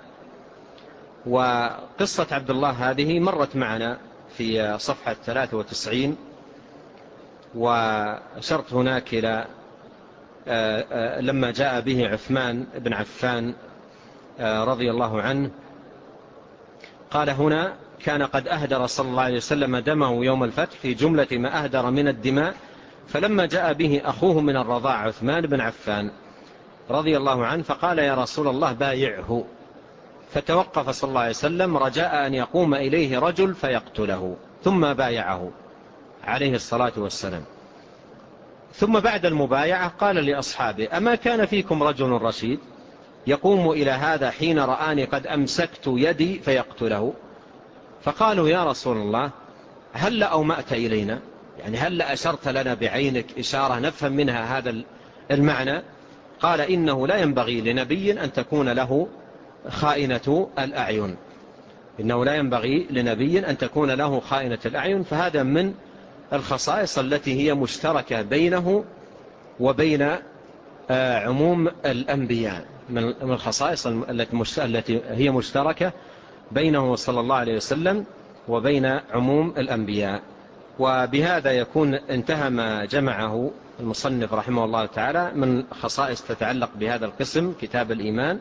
وقصة عبد الله هذه مرت معنا في صفحة 93، وأشرت هناك إلى لما جاء به عثمان بن عفان رضي الله عنه، قال هنا: كان قد أهدر صلى الله عليه وسلم دمه يوم الفتح في جملة ما أهدر من الدماء، فلما جاء به أخوه من الرضاع عثمان بن عفان رضي الله عنه فقال: يا رسول الله بايعه، فتوقف صلى الله عليه وسلم رجاء أن يقوم إليه رجل فيقتله، ثم بايعه عليه الصلاة والسلام. ثم بعد المبايعة قال لأصحابه: أما كان فيكم رجل رشيد يقوم إلى هذا حين رآني قد أمسكت يدي فيقتله؟ فقالوا: يا رسول الله هل أومأت إلينا؟ يعني هل أشرت لنا بعينك إشارة نفهم منها هذا المعنى؟ قال إنه لا ينبغي لنبي أن تكون له خائنة الأعين، إنه لا ينبغي لنبي أن تكون له خائنة الأعين. فهذا من الخصائص التي هي مشتركة بينه وبين عموم الأنبياء، من الخصائص التي هي مشتركة بينه صلى الله عليه وسلم وبين عموم الأنبياء. وبهذا يكون انتهى ما جمعه المصنف رحمه الله تعالى من خصائص تتعلق بهذا القسم كتاب الإيمان،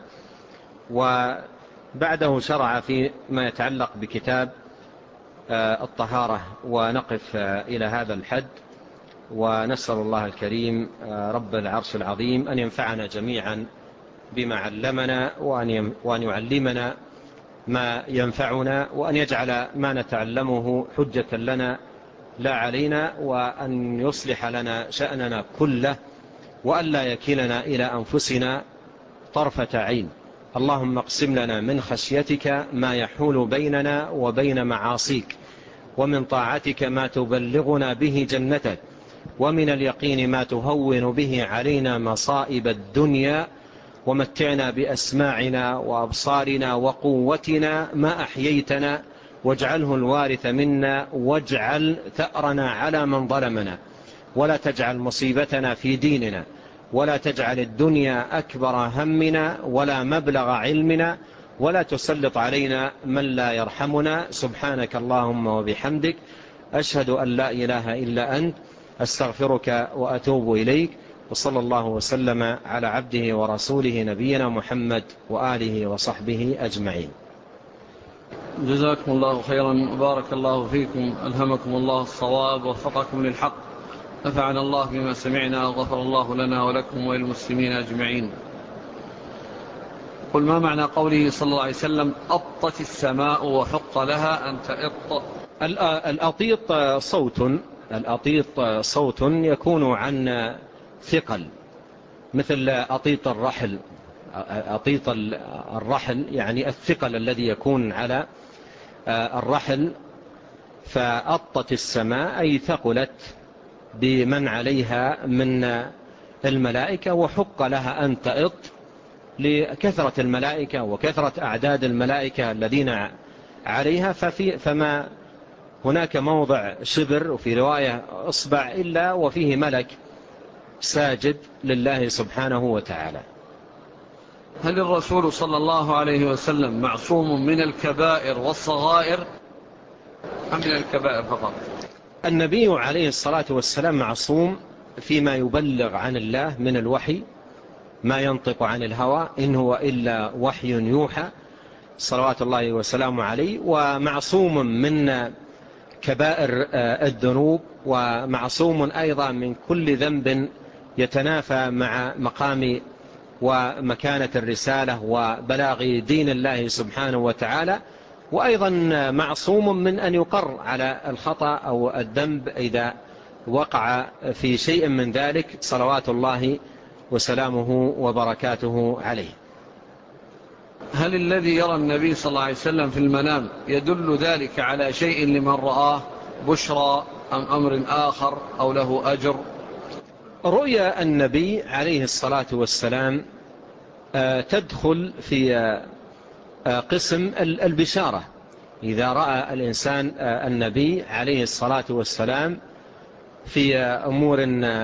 وبعده شرع في ما يتعلق بكتاب الطهارة. ونقف إلى هذا الحد، ونسأل الله الكريم رب العرش العظيم أن ينفعنا جميعا بما علمنا، وأن يعلمنا ما ينفعنا، وأن يجعل ما نتعلمه حجة لنا لا علينا، وأن يصلح لنا شأننا كله، وأن لا يكلنا إلى أنفسنا طرفة عين. اللهم اقسم لنا من خشيتك ما يحول بيننا وبين معاصيك، ومن طاعتك ما تبلغنا به جنتك، ومن اليقين ما تهون به علينا مصائب الدنيا، ومتعنا بأسماعنا وأبصارنا وقوتنا ما أحييتنا، واجعله الوارث منا، واجعل ثأرنا على من ظلمنا، ولا تجعل مصيبتنا في ديننا، ولا تجعل الدنيا أكبر همنا ولا مبلغ علمنا، ولا تسلط علينا من لا يرحمنا. سبحانك اللهم وبحمدك، أشهد أن لا إله إلا أنت، أستغفرك وأتوب إليك. وصلى الله وسلم على عبده ورسوله نبينا محمد وآله وصحبه أجمعين. جزاكم الله خيرا وبارك الله فيكم، ألهمكم الله الصواب ووفقكم للحق، نفعنا الله بما سمعنا وغفر الله لنا ولكم وللمسلمين أجمعين. قل ما معنى قوله صلى الله عليه وسلم أطت السماء وحق لها أن تأط؟ الأطيط صوت يكون عن ثقل، مثل أطيط الرحل. أطيط الرحل يعني الثقل الذي يكون على الرحل. فأطت السماء أي ثقلت بمن عليها من الملائكة، وحق لها أن تأط لكثرة الملائكة وكثرة أعداد الملائكة الذين عليها. فما هناك موضع شبر، وفي رواية أصبع، إلا وفيه ملك ساجد لله سبحانه وتعالى. هل الرسول صلى الله عليه وسلم معصوم من الكبائر والصغائر أم من الكبائر فقط؟ النبي عليه الصلاة والسلام معصوم فيما يبلغ عن الله من الوحي، ما ينطق عن الهوى إن هو إلا وحي يوحى صلوات الله وسلامه عليه، ومعصوم من كبائر الذنوب، ومعصوم أيضا من كل ذنب يتنافى مع مقام ومكانة الرسالة وبلاغ دين الله سبحانه وتعالى، وأيضا معصوم من أن يقر على الخطأ أو الذنب إذا وقع في شيء من ذلك صلوات الله وسلامه وبركاته عليه. هل الذي يرى النبي صلى الله عليه وسلم في المنام يدل ذلك على شيء لمن رآه، بشرى أم أمر آخر أو له أجر؟ رؤيا النبي عليه الصلاة والسلام تدخل في قسم البشارة. إذا رأى الإنسان النبي عليه الصلاة والسلام في أمور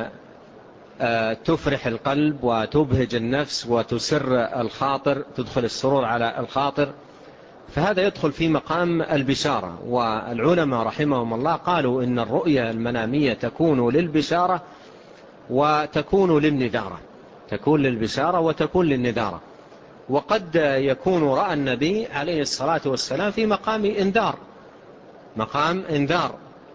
تفرح القلب وتبهج النفس وتسر الخاطر، تدخل السرور على الخاطر، فهذا يدخل في مقام البشارة. والعلماء رحمهم الله قالوا إن الرؤيا المنامية تكون للبشارة وتكون للنذارة، تكون للبشارة وتكون للنذارة. وقد يكون رأى النبي عليه الصلاة والسلام في مقام إنذار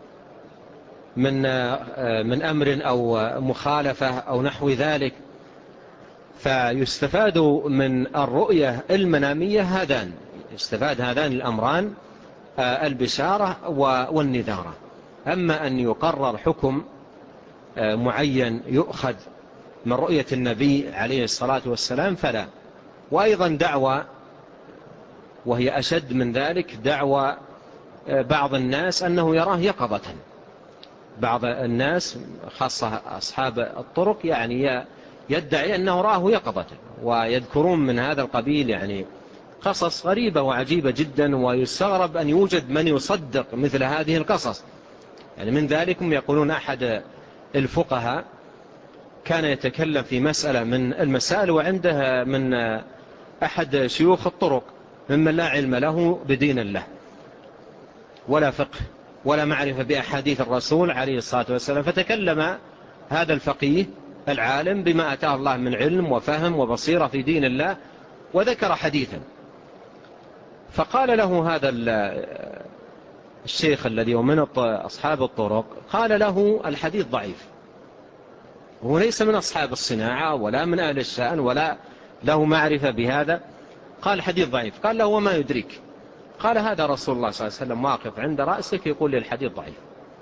من أمر أو مخالفة أو نحو ذلك. فيستفاد من الرؤية المنامية هذان، يستفاد هذان الأمران، البشارة والنذارة. أما أن يقرر حكم معين يؤخذ من رؤية النبي عليه الصلاة والسلام فلا. وأيضا دعوة، وهي أشد من ذلك، دعوة بعض الناس أنه يراه يقظة، بعض الناس خاصة أصحاب الطرق يعني يدعي أنه رآه يقظة، ويذكرون من هذا القبيل يعني قصص غريبة وعجيبة جدا، ويستغرب أن يوجد من يصدق مثل هذه القصص. يعني من ذلكم يقولون أحد الفقهاء كان يتكلم في مسألة من المسائل، وعنده من أحد شيوخ الطرق ممن لا علم له بدين الله ولا فقه ولا معرفة بأحاديث الرسول عليه الصلاة والسلام، فتكلم هذا الفقيه العالم بما أتاه الله من علم وفهم وبصيرة في دين الله، وذكر حديثا، فقال له هذا الشيخ الذي هو من أصحاب الطرق، قال له الحديث ضعيف، هو ليس من أصحاب الصناعة ولا من أهل الشأن ولا له معرفة بهذا، قال حديث ضعيف. قال له وما يدريك؟ قال هذا رسول الله صلى الله عليه وسلم واقف عند رأسك يقول لي الحديث ضعيف.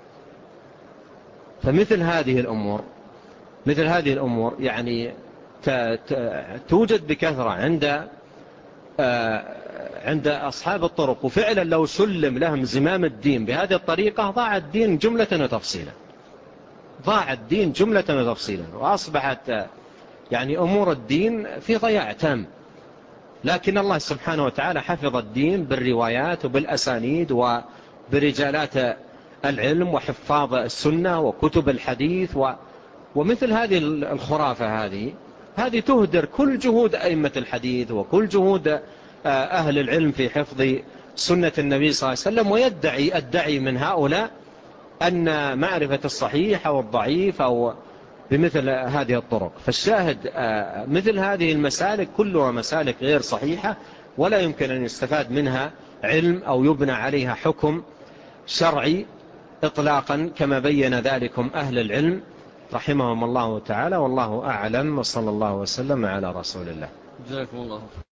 فمثل هذه الأمور يعني توجد بكثرة عند أصحاب الطرق، وفعلا لو سلم لهم زمام الدين بهذه الطريقة ضاع الدين جملة وتفصيلا، وأصبحت يعني أمور الدين في ضياع تام. لكن الله سبحانه وتعالى حفظ الدين بالروايات وبالأسانيد وبرجالات العلم وحفاظ السنة وكتب الحديث ومثل هذه الخرافة هذه تهدر كل جهود أئمة الحديث وكل جهود أهل العلم في حفظ سنة النبي صلى الله عليه وسلم، ويدعي من هؤلاء أن معرفة الصحيح أو الضعيف أو بمثل هذه الطرق. فالشاهد مثل هذه المسالك كلها مسالك غير صحيحة، ولا يمكن أن يستفاد منها علم أو يبنى عليها حكم شرعي إطلاقا، كما بين ذلكم أهل العلم رحمهم الله تعالى. والله أعلم، وصلى الله وسلم على رسول الله. جزاكم الله.